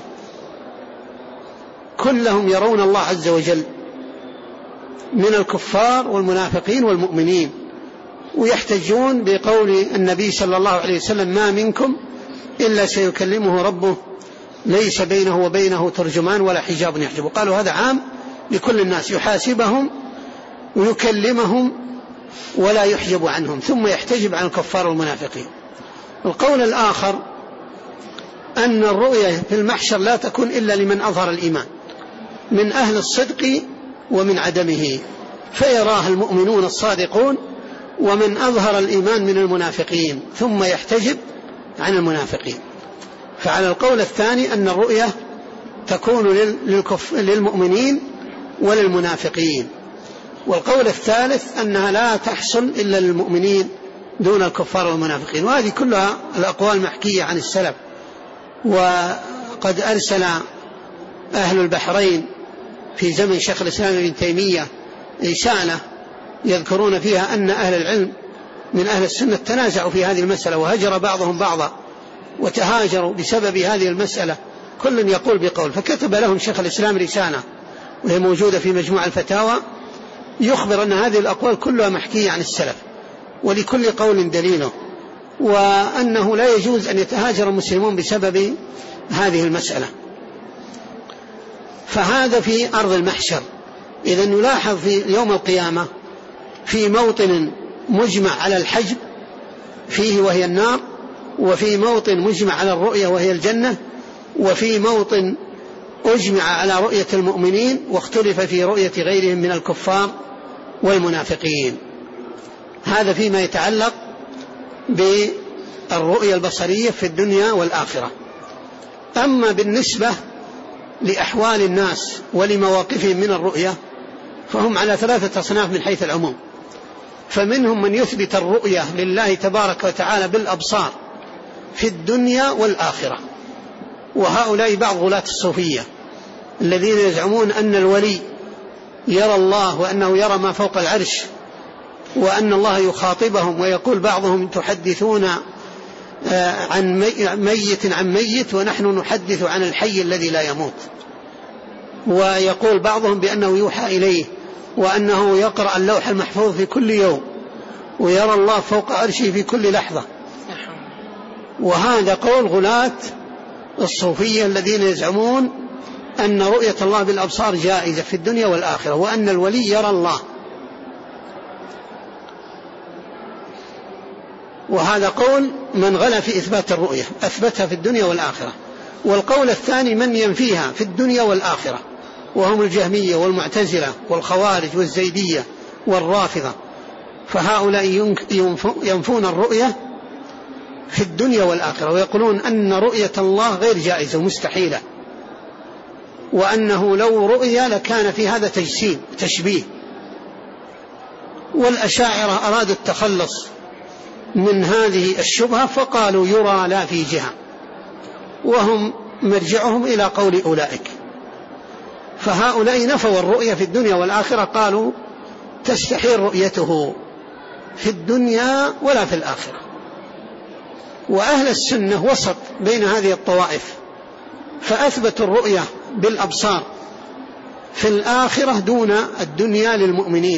كلهم يرون الله عز وجل من الكفار والمنافقين والمؤمنين، ويحتجون بقول النبي صلى الله عليه وسلم: ما منكم إلا سيكلمه ربه ليس بينه وبينه ترجمان ولا حجاب يحجبه. قالوا هذا عام لكل الناس، يحاسبهم ويكلمهم ولا يحجب عنهم، ثم يحتجب عن الكفار والمنافقين. القول الآخر أن الرؤية في المحشر لا تكون إلا لمن أظهر الإيمان من أهل الصدق ومن عدمه، فيراه المؤمنون الصادقون ومن أظهر الإيمان من المنافقين، ثم يحتجب عن المنافقين. فعلى القول الثاني أن الرؤية تكون للمؤمنين وللمنافقين. والقول الثالث أنها لا تحصل إلا للمؤمنين دون الكفار والمنافقين. وهذه كلها الأقوال محكية عن السلف. وقد أرسل أهل البحرين في زمن شيخ الإسلام ابن تيمية رسالة يذكرون فيها أن أهل العلم من أهل السنة تنازعوا في هذه المسألة، وهجر بعضهم بعضا وتهاجروا بسبب هذه المسألة، كل يقول بقول. فكتب لهم شيخ الإسلام رسالة وهي موجودة في مجموع الفتاوى يخبر أن هذه الأقوال كلها محكية عن السلف، ولكل قول دليله، وأنه لا يجوز أن يتهاجر المسلمون بسبب هذه المسألة. فهذا في أرض المحشر. إذن نلاحظ في يوم القيامة في موطن مجمع على الحجب فيه وهي النار، وفي موطن مجمع على الرؤية وهي الجنة، وفي موطن أجمع على رؤية المؤمنين واختلف في رؤية غيرهم من الكفار والمنافقين. هذا فيما يتعلق بالرؤية البصرية في الدنيا والآخرة. أما بالنسبة لأحوال الناس ولمواقفهم من الرؤية فهم على 3 أصناف من حيث العموم. فمنهم من يثبت الرؤية لله تبارك وتعالى بالأبصار في الدنيا والآخرة، وهؤلاء بعض غلاة الصوفية الذين يزعمون أن الولي يرى الله وأنه يرى ما فوق العرش، وأن الله يخاطبهم، ويقول بعضهم: تحدثون عن ميت ونحن نحدث عن الحي الذي لا يموت. ويقول بعضهم بأنه يوحى إليه، وأنه يقرأ اللوح المحفوظ في كل يوم، ويرى الله فوق عرشه في كل لحظة. وهذا قول غلاة الصوفية الذين يزعمون أن رؤية الله بالأبصار جائزة في الدنيا والآخرة، وأن الولي يرى الله. وهذا قول من غلا في إثبات الرؤية، أثبتها في الدنيا والآخرة. والقول الثاني من ينفيها في الدنيا والآخرة، وهم الجهمية والمعتزلة والخوارج والزيدية والرافضة. فهؤلاء ينفون الرؤية في الدنيا والآخرة، ويقولون أن رؤية الله غير جائزة ومستحيلة. وأنه لو رؤيا لكان في هذا تشبيه. والأشاعرة أرادوا التخلص من هذه الشبهة فقالوا يرى لا في جهة، وهم مرجعهم إلى قول أولئك. فهؤلاء نفوا الرؤية في الدنيا والآخرة، قالوا تستحيل رؤيته في الدنيا ولا في الآخرة. وأهل السنة وسط بين هذه الطوائف، فأثبتوا الرؤية بالأبصار في الآخرة دون الدنيا للمؤمنين،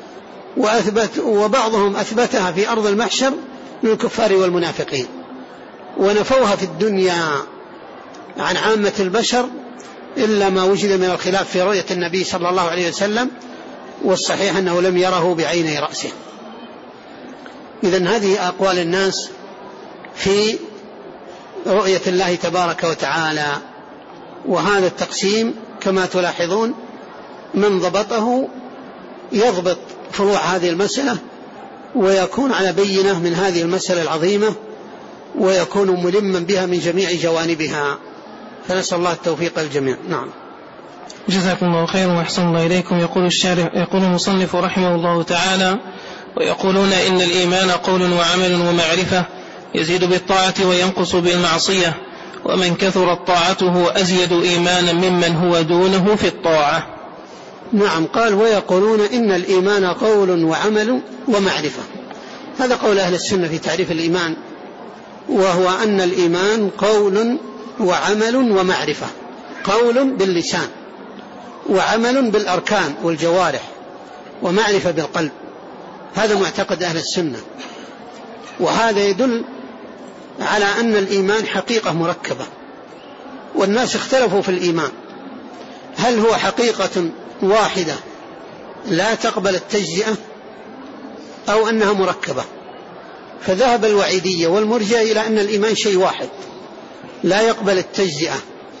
وبعضهم أثبتها في أرض المحشر للكفار والمنافقين، ونفوها في الدنيا عن عامة البشر إلا ما وجد من الخلاف في رؤية النبي صلى الله عليه وسلم، والصحيح أنه لم يره بعيني رأسه. إذن هذه أقوال الناس في رؤية الله تبارك وتعالى. وهذا التقسيم كما تلاحظون من ضبطه يضبط فروع هذه المسألة، ويكون على بينة من هذه المسألة العظيمة، ويكون ملما بها من جميع جوانبها. فنسأل الله التوفيق للجميع. نعم. جزاكم الله خيرا وأحسن الله إليكم. يقول المصنف رحمه الله تعالى: ويقولون إن الإيمان قول وعمل ومعرفة، يزيد بالطاعة وينقص بالمعصية، ومن كثرت طاعته أزيد إيمانا ممن هو دونه في الطاعة. نعم. قال: ويقولون إن الإيمان قول وعمل ومعرفة. هذا قول أهل السنة في تعريف الإيمان، وهو أن الإيمان قول وعمل ومعرفة. قول باللسان، وعمل بالأركان والجوارح، ومعرفة بالقلب. هذا معتقد أهل السنة. وهذا يدل على أن الإيمان حقيقة مركبة، والناس اختلفوا في الإيمان، هل هو حقيقة واحدة لا تقبل التجزئة، أو أنها مركبة. فذهب الوعيدية والمرجئة إلى أن الإيمان شيء واحد لا يقبل التجزئة،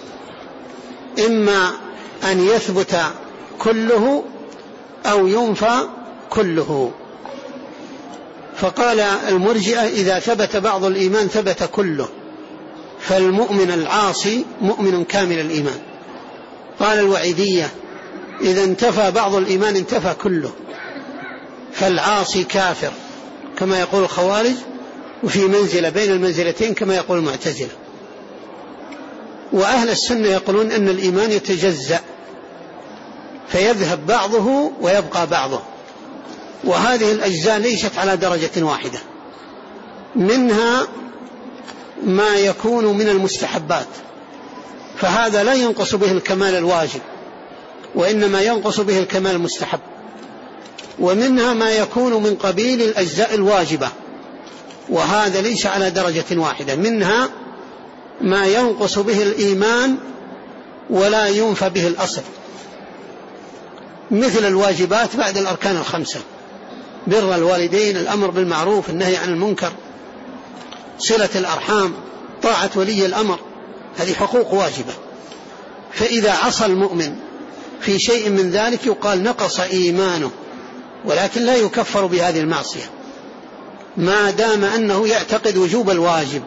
إما أن يثبت كله أو ينفى كله. فقال المرجئة: إذا ثبت بعض الإيمان ثبت كله، فالمؤمن العاصي مؤمن كامل الإيمان. قال الوعيدية: إذا انتفى بعض الإيمان انتفى كله، فالعاصي كافر كما يقول الخوارج، وفي منزلة بين المنزلتين كما يقول المعتزلة. وأهل السنة يقولون أن الإيمان يتجزأ، فيذهب بعضه ويبقى بعضه، وهذه الأجزاء ليست على درجة واحدة. منها ما يكون من المستحبات، فهذا لا ينقص به الكمال الواجب، وإنما ينقص به الكمال المستحب. ومنها ما يكون من قبيل الأجزاء الواجبة، وهذا ليس على درجة واحدة. منها ما ينقص به الإيمان ولا ينفى به الأصل، مثل الواجبات بعد الأركان الخمسة: بر الوالدين، الأمر بالمعروف، النهي عن المنكر، صلة الأرحام، طاعة ولي الأمر. هذه حقوق واجبة. فإذا عصى المؤمن في شيء من ذلك يقال نقص إيمانه، ولكن لا يكفر بهذه المعصية ما دام أنه يعتقد وجوب الواجب،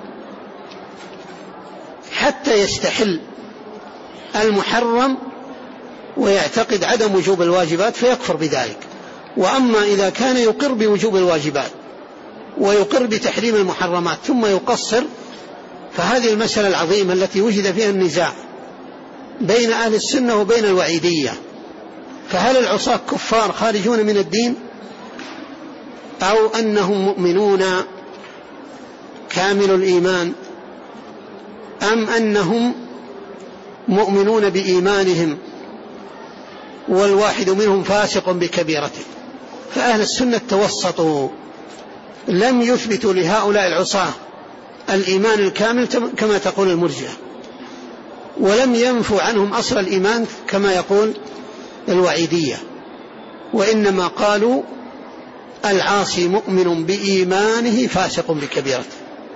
حتى يستحل المحرم ويعتقد عدم وجوب الواجبات فيكفر بذلك. وأما إذا كان يقر بوجوب الواجبات ويقر بتحريم المحرمات ثم يقصر، فهذه المسألة العظيمة التي وجد فيها النزاع بين أهل السنة وبين الوعيدية: فهل العصاة كفار خارجون من الدين، أو أنهم مؤمنون كامل الإيمان، أم أنهم مؤمنون بإيمانهم والواحد منهم فاسق بكبيرته؟ فأهل السنة توسطوا، لم يثبتوا لهؤلاء العصاة الإيمان الكامل كما تقول المرجئة، ولم ينفوا عنهم أصل الإيمان كما يقول الوعيدية، وإنما قالوا العاصي مؤمن بإيمانه فاسق بكبيرته.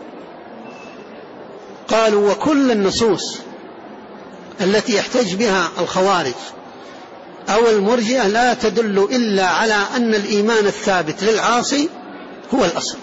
قالوا: وكل النصوص التي يحتج بها الخوارج أو المرجئة لا تدل إلا على أن الإيمان الثابت للعاصي هو الأصل،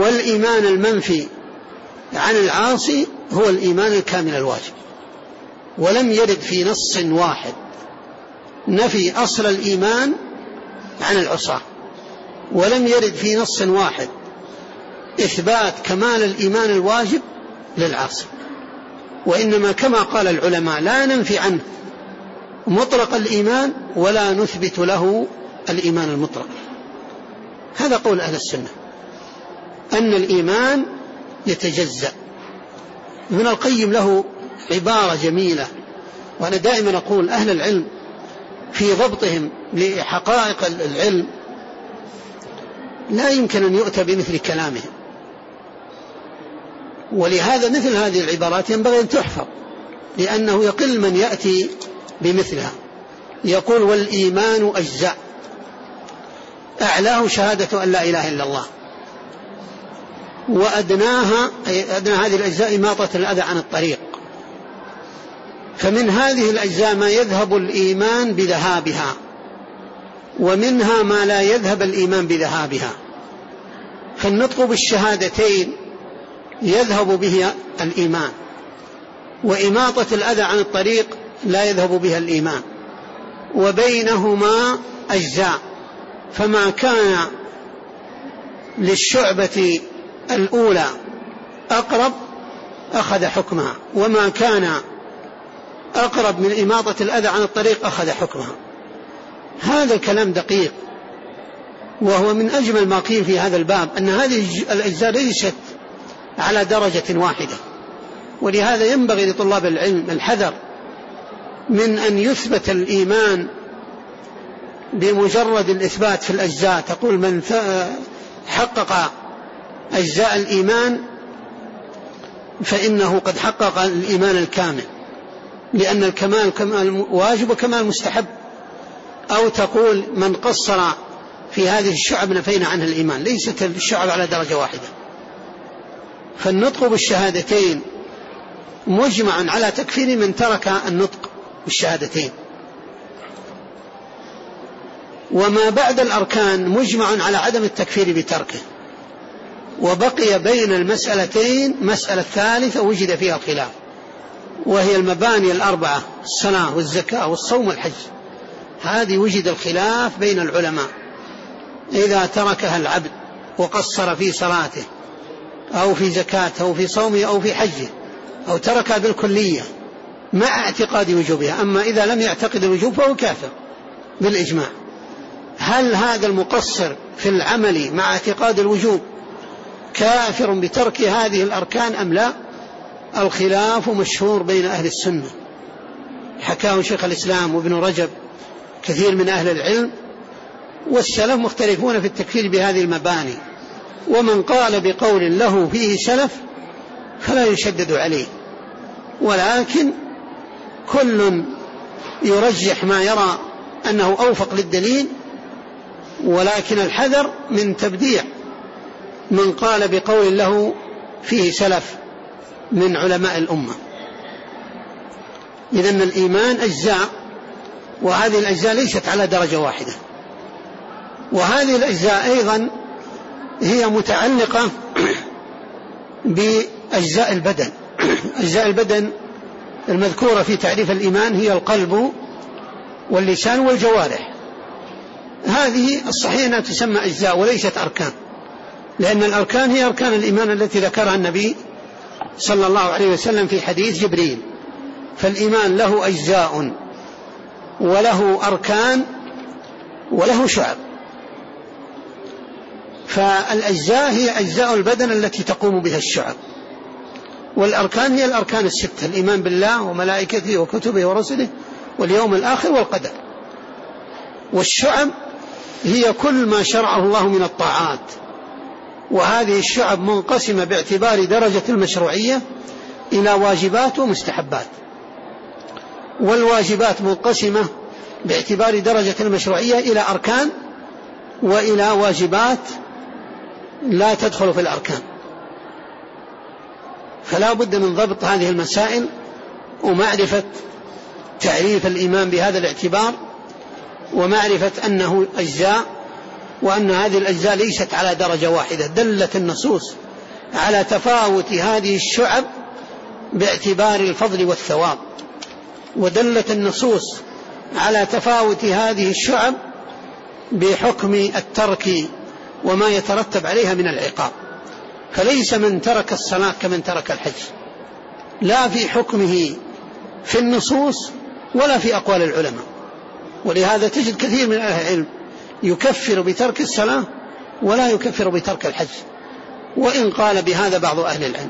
والإيمان المنفي عن العاصي هو الإيمان الكامل الواجب. ولم يرد في نص واحد نفي أصل الإيمان عن العصاة، ولم يرد في نص واحد إثبات كمال الإيمان الواجب للعاصي، وإنما كما قال العلماء لا ننفي عنه مطلق الإيمان ولا نثبت له الإيمان المطلق. هذا قول أهل السنة، أن الإيمان يتجزأ. ابن القيم له عبارة جميلة، وأنا دائما أقول أهل العلم في ضبطهم لحقائق العلم لا يمكن أن يؤتى بمثل كلامهم، ولهذا مثل هذه العبارات ينبغي أن تحفظ، لأنه يقل من يأتي بمثلها. يقول: والإيمان أجزاء، أعلاه شهادة أن لا إله إلا الله، وأدناها أدنى هذه الأجزاء إماطة الأذى عن الطريق. فمن هذه الأجزاء ما يذهب الإيمان بذهابها، ومنها ما لا يذهب الإيمان بذهابها. فالنطق بالشهادتين يذهب به الإيمان، وإماطة الأذى عن الطريق لا يذهب بها الإيمان، وبينهما أجزاء. فما كان للشعبة الأولى أقرب أخذ حكمها، وما كان أقرب من إماطة الأذى عن الطريق أخذ حكمها. هذا الكلام دقيق، وهو من أجمل ما قيل في هذا الباب، أن هذه الأجزاء ليست على درجة واحدة. ولهذا ينبغي لطلاب العلم الحذر من أن يثبت الإيمان بمجرد الإثبات في الأجزاء. تقول من حقق أجزاء الإيمان فإنه قد حقق الإيمان الكامل، لأن الكمال كمال واجب وكمال مستحب. أو تقول من قصر في هذه الشعب نفينا عنه الإيمان. ليست الشعب على درجة واحدة. فالنطق بالشهادتين مجمع على تكفير من ترك النطق بالشهادتين، وما بعد الأركان مجمع على عدم التكفير بتركه. وبقي بين المسألتين مسألة ثالثة وجد فيها الخلاف، وهي المباني الأربعة: الصلاة والزكاة والصوم والحج. هذه وجد الخلاف بين العلماء، إذا تركها العبد وقصر في صلاته أو في زكاته أو في صومه أو في حجه، أو تركها بالكلية مع اعتقاد وجوبها. أما إذا لم يعتقد الوجوب فهو كافر بالإجماع. هل هذا المقصر في العمل مع اعتقاد الوجوب كافر بترك هذه الأركان أم لا؟ الخلاف مشهور بين أهل السنة، حكاه شيخ الإسلام وابن رجب كثير من أهل العلم، والسلف مختلفون في التكفير بهذه المباني. ومن قال بقول له فيه سلف فلا يشدد عليه، ولكن كل يرجح ما يرى أنه أوفق للدليل، ولكن الحذر من تبديع من قال بقول له فيه سلف من علماء الأمة. إذن الإيمان أجزاء، وهذه الأجزاء ليست على درجة واحدة. وهذه الأجزاء أيضا هي متعلقة بأجزاء البدن. أجزاء البدن المذكورة في تعريف الإيمان هي القلب واللسان والجوارح. هذه الصحيح أنها تسمى أجزاء وليست أركان، لأن الأركان هي أركان الإيمان التي ذكرها النبي صلى الله عليه وسلم في حديث جبريل. فالإيمان له أجزاء وله أركان وله شعب. فالأجزاء هي أجزاء البدن التي تقوم بها الشعب، والأركان هي الأركان الستة: الإيمان بالله وملائكته وكتبه ورسله واليوم الآخر والقدر. والشعب هي كل ما شرعه الله من الطاعات، وهذه الشعب منقسمة باعتبار درجة المشروعية إلى واجبات ومستحبات، والواجبات منقسمة باعتبار درجة المشروعية إلى أركان وإلى واجبات لا تدخل في الأركان. فلا بد من ضبط هذه المسائل ومعرفة تعريف الإيمان بهذا الاعتبار، ومعرفة أنه أجزاء، وأن هذه الأجزاء ليست على درجة واحدة. دلت النصوص على تفاوت هذه الشعب باعتبار الفضل والثواب. ودلت النصوص على تفاوت هذه الشعب بحكم الترك وما يترتب عليها من العقاب. فليس من ترك الصلاة كمن ترك الحج، لا في حكمه في النصوص ولا في أقوال العلماء. ولهذا تجد كثير من أهل العلم يكفر بترك الصلاة ولا يكفر بترك الحج، وإن قال بهذا بعض أهل العلم.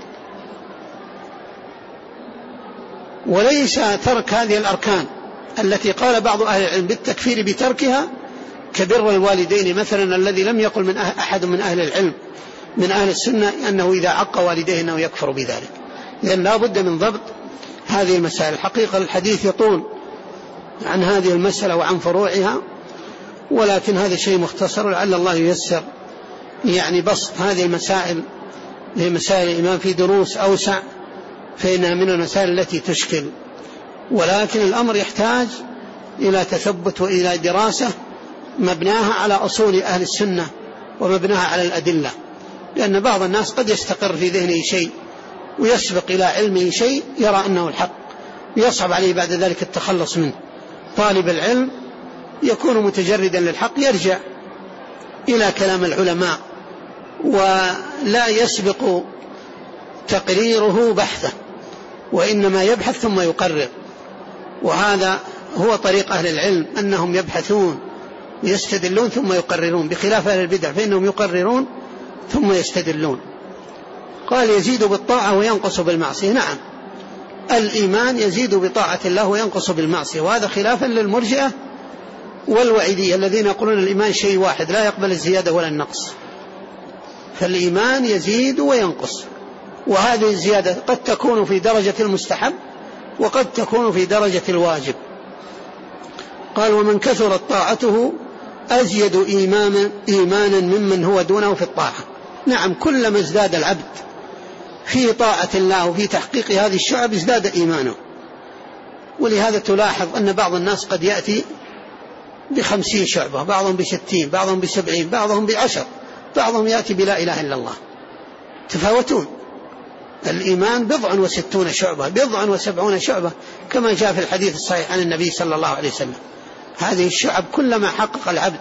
وليس ترك هذه الأركان التي قال بعض أهل العلم بالتكفير بتركها كبر الوالدين مثلا، الذي لم يقل من أحد من أهل العلم من أهل السنة أنه إذا عق والديه أنه يكفر بذلك. لأن لا بد من ضبط هذه المسائل. الحقيقة الحديث يطول عن هذه المسألة وعن فروعها، ولكن هذا شيء مختصر، لعل الله ييسر يعني بسط هذه المسائل لمسائل الإمام في دروس أوسع، فإنها من المسائل التي تشكل. ولكن الأمر يحتاج إلى تثبت وإلى دراسة مبناها على أصول أهل السنة ومبناها على الأدلة، لأن بعض الناس قد يستقر في ذهنه شيء ويسبق إلى علمه شيء يرى أنه الحق، يصعب عليه بعد ذلك التخلص منه. طالب العلم يكون متجردا للحق، يرجع إلى كلام العلماء ولا يسبق تقريره بحثه، وإنما يبحث ثم يقرر. وهذا هو طريق أهل العلم، أنهم يبحثون ويستدلون ثم يقررون، بخلاف أهل البدع فإنهم يقررون ثم يستدلون. قال يزيد بالطاعة وينقص بالمعصية. نعم، الإيمان يزيد بطاعة الله وينقص بالمعصية، وهذا خلافا للمرجئة والوعيدية الذين يقولون الإيمان شيء واحد لا يقبل الزيادة ولا النقص. فالإيمان يزيد وينقص، وهذه الزيادة قد تكون في درجة المستحب وقد تكون في درجة الواجب. قال ومن كثرت طاعته أزيد إيمانا ممن هو دونه في الطاعة. نعم، كلما ازداد العبد في طاعة الله وفي تحقيق هذه الشعب ازداد إيمانه. ولهذا تلاحظ أن بعض الناس قد يأتي ب50 شعبة، بعضهم ب60، بعضهم ب70، بعضهم ب10، بعضهم يأتي بلا إله إلا الله. تفاوتون. الإيمان 69 شعبة، 70 شعبة، كما جاء في الحديث الصحيح عن النبي صلى الله عليه وسلم. هذه الشعب كلما حقق العبد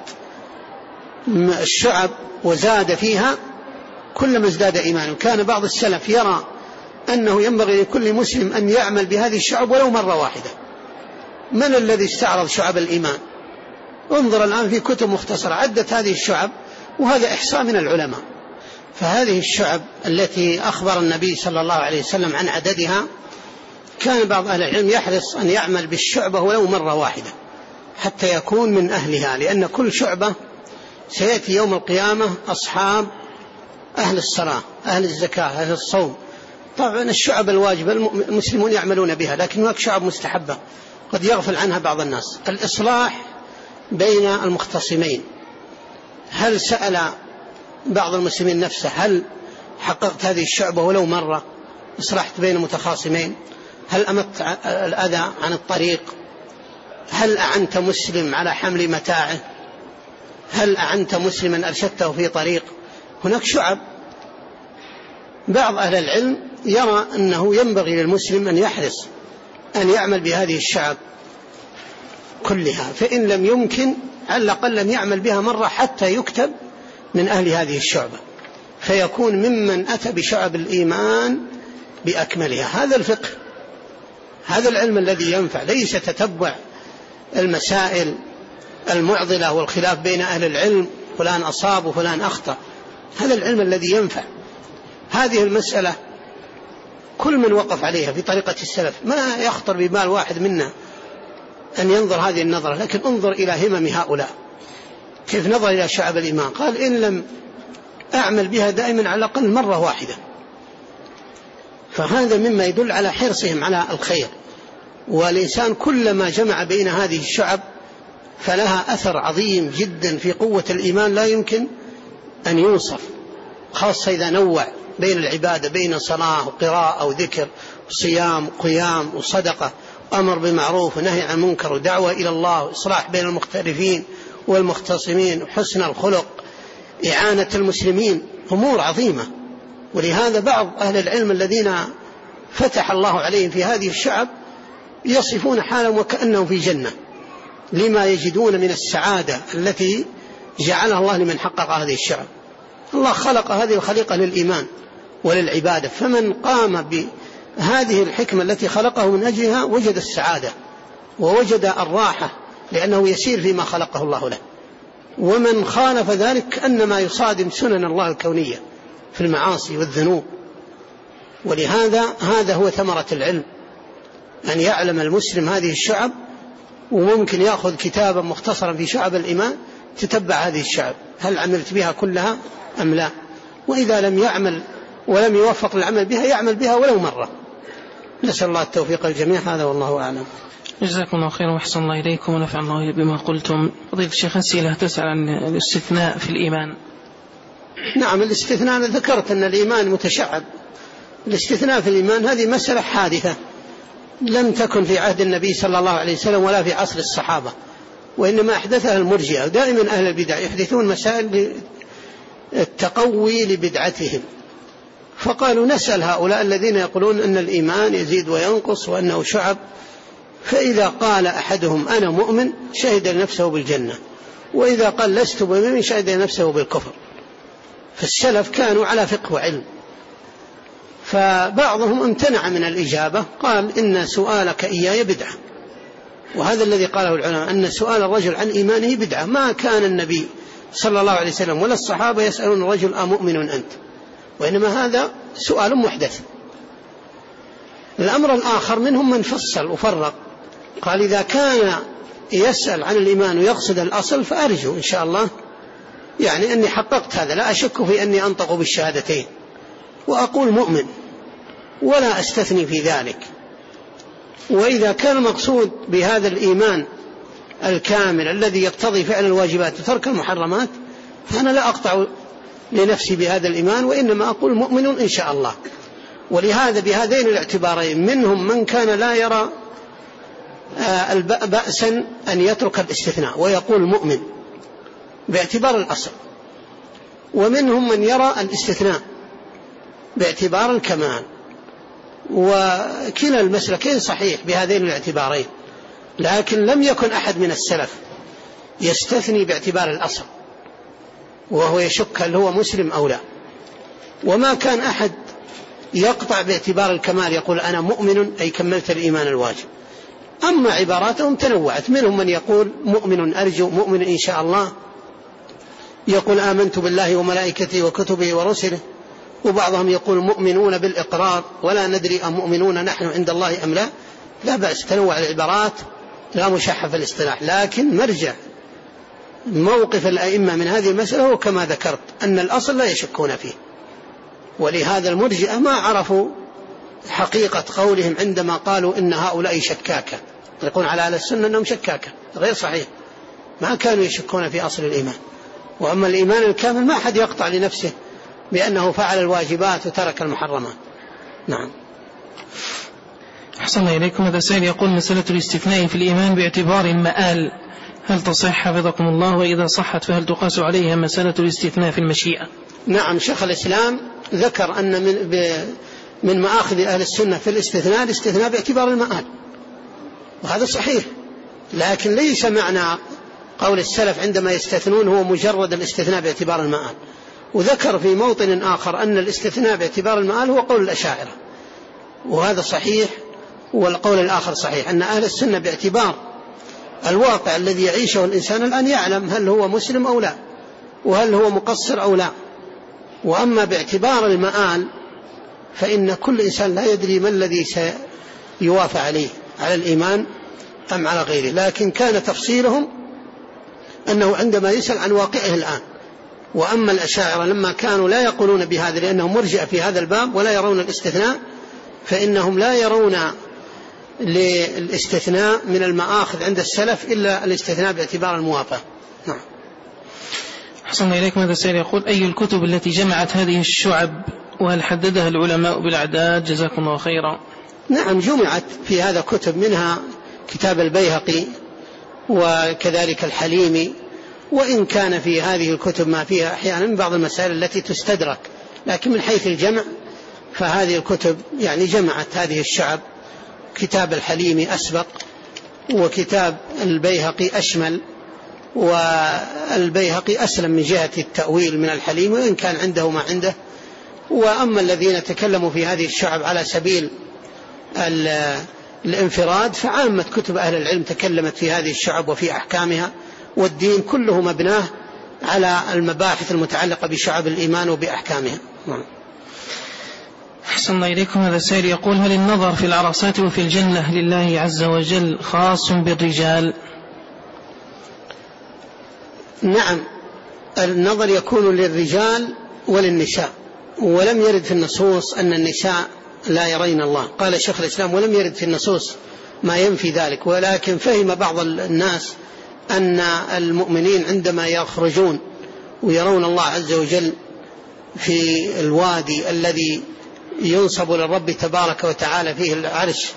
الشعب وزاد فيها كلما ازداد إيمانه. كان بعض السلف يرى أنه ينبغي لكل مسلم أن يعمل بهذه الشعب ولو مرة واحدة. من الذي استعرض شعب الإيمان؟ انظر الآن في كتب مختصرة عدت هذه الشعب، وهذا إحصاء من العلماء. فهذه الشعب التي أخبر النبي صلى الله عليه وسلم عن عددها، كان بعض أهل العلم يحرص أن يعمل بالشعبة ولو مرة واحدة حتى يكون من أهلها، لأن كل شعبة سيأتي يوم القيامة أصحاب أهل الصلاة، أهل الزكاة، أهل الصوم. طبعا الشعب الواجبة المسلمون يعملون بها، لكن هناك شعب مستحبة قد يغفل عنها بعض الناس. الإصلاح بين المختصمين، هل سأل بعض المسلمين نفسه هل حققت هذه الشعبة ولو مرة؟ أصلحت بين متخاصمين؟ هل أمت الأذى عن الطريق؟ هل أعنت مسلم على حمل متاعه؟ هل أعنت مسلما أرشدته في طريق؟ هناك شعب. بعض أهل العلم يرى أنه ينبغي للمسلم أن يحرص أن يعمل بهذه الشعب كلها، فإن لم يمكن على الأقل لم يعمل بها مرة حتى يكتب من أهل هذه الشعبة، فيكون ممن أتى بشعب الإيمان بأكملها. هذا الفقه، هذا العلم الذي ينفع، ليس تتبع المسائل المعضلة والخلاف بين أهل العلم، فلان أصاب وفلان أخطأ. هذا العلم الذي ينفع. هذه المسألة كل من وقف عليها في طريقة السلف ما يخطر ببال واحد منا أن ينظر هذه النظرة، لكن انظر إلى همم هؤلاء كيف نظر إلى شعب الإيمان. قال إن لم أعمل بها دائما على الأقل مرة واحدة. فهذا مما يدل على حرصهم على الخير. والإنسان كلما جمع بين هذه الشعب فلها أثر عظيم جدا في قوة الإيمان لا يمكن أن يوصف، خاصة إذا نوع بين العبادة، بين صلاة وقراءة وذكر وصيام وقيام وصدقة، أمر بالمعروف ونهي عن المنكر ودعوة إلى الله وإصلاح بين المختلفين والمختصمين وحسن الخلق، إعانة المسلمين، أمور عظيمة. ولهذا بعض أهل العلم الذين فتح الله عليهم في هذه الشعب يصفون حالهم وكأنهم في جنة لما يجدون من السعادة التي جعلها الله لمن حقق هذه الشعب. الله خلق هذه الخليقة للإيمان وللعبادة، فمن قام بهذه الحكمة التي خلقه من أجلها وجد السعادة ووجد الراحة، لأنه يسير فيما خلقه الله له. ومن خالف ذلك كأنما يصادم سنن الله الكونية في المعاصي والذنوب. ولهذا هذا هو ثمرة العلم، أن يعلم المسلم هذه الشعب، وممكن يأخذ كتابا مختصرا في شعب الإيمان تتبع هذه الشعب هل عملت بها كلها أم لا، وإذا لم يعمل ولم يوفق للعمل بها يعمل بها ولو مرة. نسأل الله التوفيق الجميع، هذا والله أعلم. جزاكم الله خيرا وأحسن الله إليكم ونفع الله بما قلتم. فضيلة الشيخ أسئلة تسأل عن الاستثناء في الإيمان. نعم، الاستثناء ذكرت أن الإيمان متشعب. الاستثناء في الإيمان هذه مسألة حادثة لم تكن في عهد النبي صلى الله عليه وسلم ولا في عصر الصحابة، وإنما أحدثها المرجئة. دائما أهل البدع يحدثون مسائل التقوي لبدعتهم، فقالوا نسأل هؤلاء الذين يقولون أن الإيمان يزيد وينقص وأنه شعب، فإذا قال أحدهم أنا مؤمن شهد نفسه بالجنة، وإذا قال لست مؤمن شهد نفسه بالكفر. فالسلف كانوا على فقه وعلم، فبعضهم امتنع من الإجابة، قال إن سؤالك إياي بدعة. وهذا الذي قاله العلماء، أن سؤال الرجل عن إيمانه بدعة. ما كان النبي صلى الله عليه وسلم ولا الصحابة يسألون الرجل أمؤمن أنت، وإنما هذا سؤال محدث. الأمر الآخر منهم من فصل وفرق، قال إذا كان يسأل عن الإيمان ويقصد الأصل فأرجو إن شاء الله يعني أني حققت هذا، لا أشك في أني أنطق بالشهادتين وأقول مؤمن ولا أستثني في ذلك. وإذا كان مقصود بهذا الإيمان الكامل الذي يقتضي فعل الواجبات وترك المحرمات، فأنا لا أقطع لنفسي بهذا الإيمان، وإنما أقول مؤمن إن شاء الله. ولهذا بهذين الاعتبارين منهم من كان لا يرى بأسا أن يترك الاستثناء ويقول مؤمن باعتبار الأصل، ومنهم من يرى الاستثناء باعتبار الكمال. وكلا المسلكين صحيح بهذين الاعتبارين، لكن لم يكن أحد من السلف يستثني باعتبار الأصل وهو يشك هل هو مسلم أو لا، وما كان أحد يقطع باعتبار الكمال يقول أنا مؤمن أي كملت الإيمان الواجب. أما عباراتهم تنوعت، منهم من يقول مؤمن أرجو، مؤمن إن شاء الله، يقول آمنت بالله وملائكته وكتبه ورسله، وبعضهم يقول مؤمنون بالإقرار ولا ندري أمؤمنون نحن عند الله أم لا. لا بأس، تنوع العبارات لا مشحف في الاصطلاح، لكن مرجع موقف الأئمة من هذه المسألة هو كما ذكرت أن الأصل لا يشكون فيه. ولهذا المرجئة ما عرفوا حقيقة قولهم عندما قالوا إن هؤلاء شكاكة، يقولون على أهل السنة أنهم شكاكة، غير صحيح، ما كانوا يشكون في أصل الإيمان. وأما الإيمان الكامل ما أحد يقطع لنفسه بأنه فعل الواجبات وترك المحرمات. نعم. أحسن الله إليكم. هذا سائل يقول مسألة الاستثناء في الإيمان باعتبار المآل هل تصح حفظكم الله؟ وإذا صحت فهل تقاس عليها مسألة الاستثناء في المشيئة؟ نعم، شيخ الإسلام ذكر أن من مآخذ أهل السنة في الاستثناء باعتبار المآل، وهذا صحيح، لكن ليس معنى قول السلف عندما يستثنون هو مجرد الاستثناء باعتبار المآل. وذكر في موطن آخر أن الاستثناء باعتبار المآل هو قول الأشاعرة، وهذا صحيح. والقول الآخر صحيح أن أهل السنة باعتبار الواقع الذي يعيشه الإنسان الآن يعلم هل هو مسلم أو لا، وهل هو مقصر أو لا. وأما باعتبار المآل فإن كل إنسان لا يدري ما الذي سيوافى عليه، على الإيمان أم على غيره. لكن كان تفصيلهم أنه عندما يسأل عن واقعه الآن. وأما الأشاعرة لما كانوا لا يقولون بهذا لأنهم مرجئة في هذا الباب ولا يرون الاستثناء، فإنهم لا يرون للاستثناء من المآخذ عند السلف إلا الاستثناء باعتبار الموافاة. نعم. أحسن إليكم. هذا السائل يقول أي الكتب التي جمعت هذه الشعب وهل حددها العلماء بالأعداد؟ جزاكم الله خيرا. نعم، جمعت في هذا كتب، منها كتاب البيهقي وكذلك الحليمي، وإن كان في هذه الكتب ما فيها أحيانا من بعض المسائل التي تستدرك، لكن من حيث الجمع فهذه الكتب يعني جمعت هذه الشعب كتاب الحليمي أسبق، وكتاب البيهقي أشمل، والبيهقي أسلم من جهة التأويل من الحليم وإن كان عنده ما عنده. وأما الذين تكلموا في هذه الشعب على سبيل الانفراد فعامة كتب أهل العلم تكلمت في هذه الشعب وفي أحكامها، والدين كله مبناه على المباحث المتعلقة بشعب الإيمان وبأحكامها. أحسن الله إليكم. هذا السائل يقول: هل النظر في العرصات وفي الجنة لله عز وجل خاص بالرجال؟ نعم، النظر يكون للرجال وللنساء، ولم يرد في النصوص أن النساء لا يرين الله. قال شيخ الإسلام: ولم يرد في النصوص ما ينفي ذلك، ولكن فهم بعض الناس أن المؤمنين عندما يخرجون ويرون الله عز وجل في الوادي الذي ينصب للرب تبارك وتعالى فيه العرش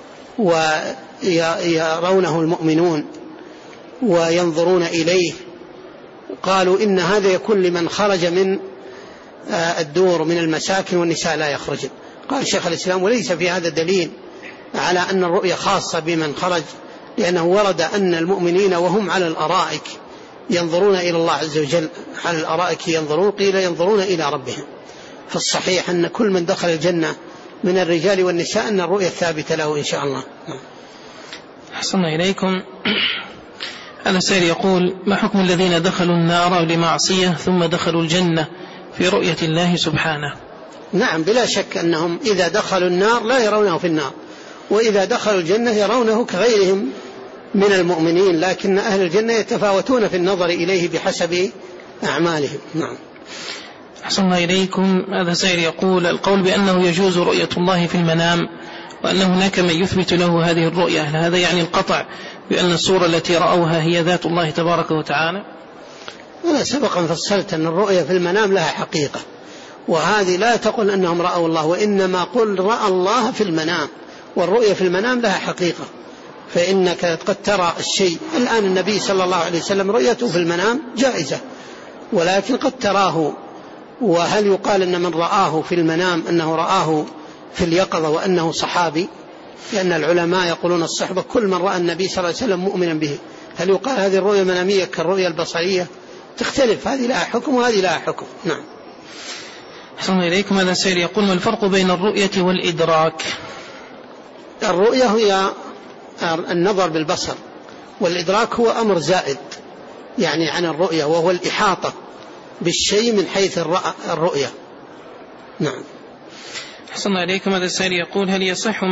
ويرونه المؤمنون وينظرون إليه، قالوا إن هذا يكون لمن خرج من الدور من المساكن والنساء لا يخرجن. قال شيخ الإسلام: وليس في هذا دليل على أن الرؤية خاصة بمن خرج، لأنه ورد أن المؤمنين وهم على الأرائك ينظرون إلى الله عز وجل، على الأرائك ينظرون، قيل ينظرون إلى ربهم. فالصحيح أن كل من دخل الجنة من الرجال والنساء أن الرؤية ثابتة له إن شاء الله. أحسن إليكم. هذا السائل يقول: ما حكم الذين دخلوا النار لمعصية ثم دخلوا الجنة في رؤية الله سبحانه؟ نعم، بلا شك أنهم إذا دخلوا النار لا يرونه في النار، وإذا دخلوا الجنة يرونه كغيرهم من المؤمنين، لكن أهل الجنة يتفاوتون في النظر إليه بحسب أعمالهم. نعم. أحسن الله إليكم. هذا سائل يقول: القول بأنه يجوز رؤية الله في المنام وأن هناك من يثبت له هذه الرؤية، هذا يعني القطع بأن الصورة التي رأوها هي ذات الله تبارك وتعالى؟ أنا سبقا فصلت أن الرؤية في المنام لها حقيقة، وهذه لا تقل أنهم رأوا الله، وإنما قل رأى الله في المنام، والرؤية في المنام لها حقيقة. فإنك قد ترى الشيء الآن، النبي صلى الله عليه وسلم رؤيته في المنام جائزة، ولكن قد تراه. وهل يقال أن من رآه في المنام أنه رآه في اليقظة وأنه صحابي؟ لأن العلماء يقولون الصحبة كل من رأى النبي صلى الله عليه وسلم مؤمنا به. هل يقال هذه الرؤية المنامية كالرؤية البصرية؟ تختلف، هذه لها حكم وهذه لها حكم. نعم. أحسن إليكم. هذا السائل يقول: ما الفرق بين الرؤية والإدراك؟ الرؤية هي النظر بالبصر، والإدراك هو أمر زائد يعني عن الرؤية، وهو الإحاطة بالشيء من حيث الرؤية. نعم. أحسن إليكم. هذا السائل يقول: هل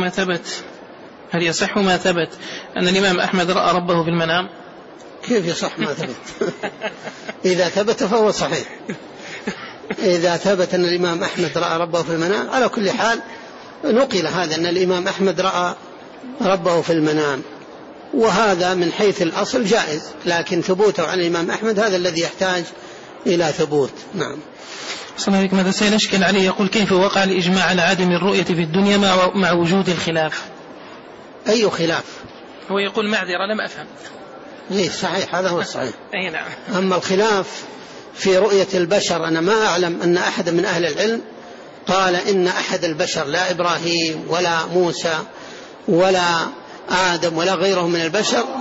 يصح ما ثبت أن الإمام أحمد رأى ربه في المنام؟ كيف يصح ما ثبت؟ إذا ثبت فهو صحيح. إذا ثبت أن الإمام أحمد رأى ربه في المنام، على كل حال نقل هذا أن الإمام أحمد رأى ربه في المنام، وهذا من حيث الأصل جائز، لكن ثبوته عن الإمام أحمد هذا الذي يحتاج إلى ثبوت. نعم. صلى الله عليه وسلم. هذا سائل أشكل عليه يقول: كيف وقع الإجماع على عدم الرؤية في الدنيا مع وجود الخلاف؟ أي خلاف؟ هو يقول: معذرة لم أفهم. ليه؟ صحيح، هذا هو الصحيح. أي نعم. أما الخلاف في رؤية البشر، أنا ما أعلم أن أحد من أهل العلم قال إن أحد البشر، لا إبراهيم ولا موسى ولا آدم ولا غيرهم من البشر،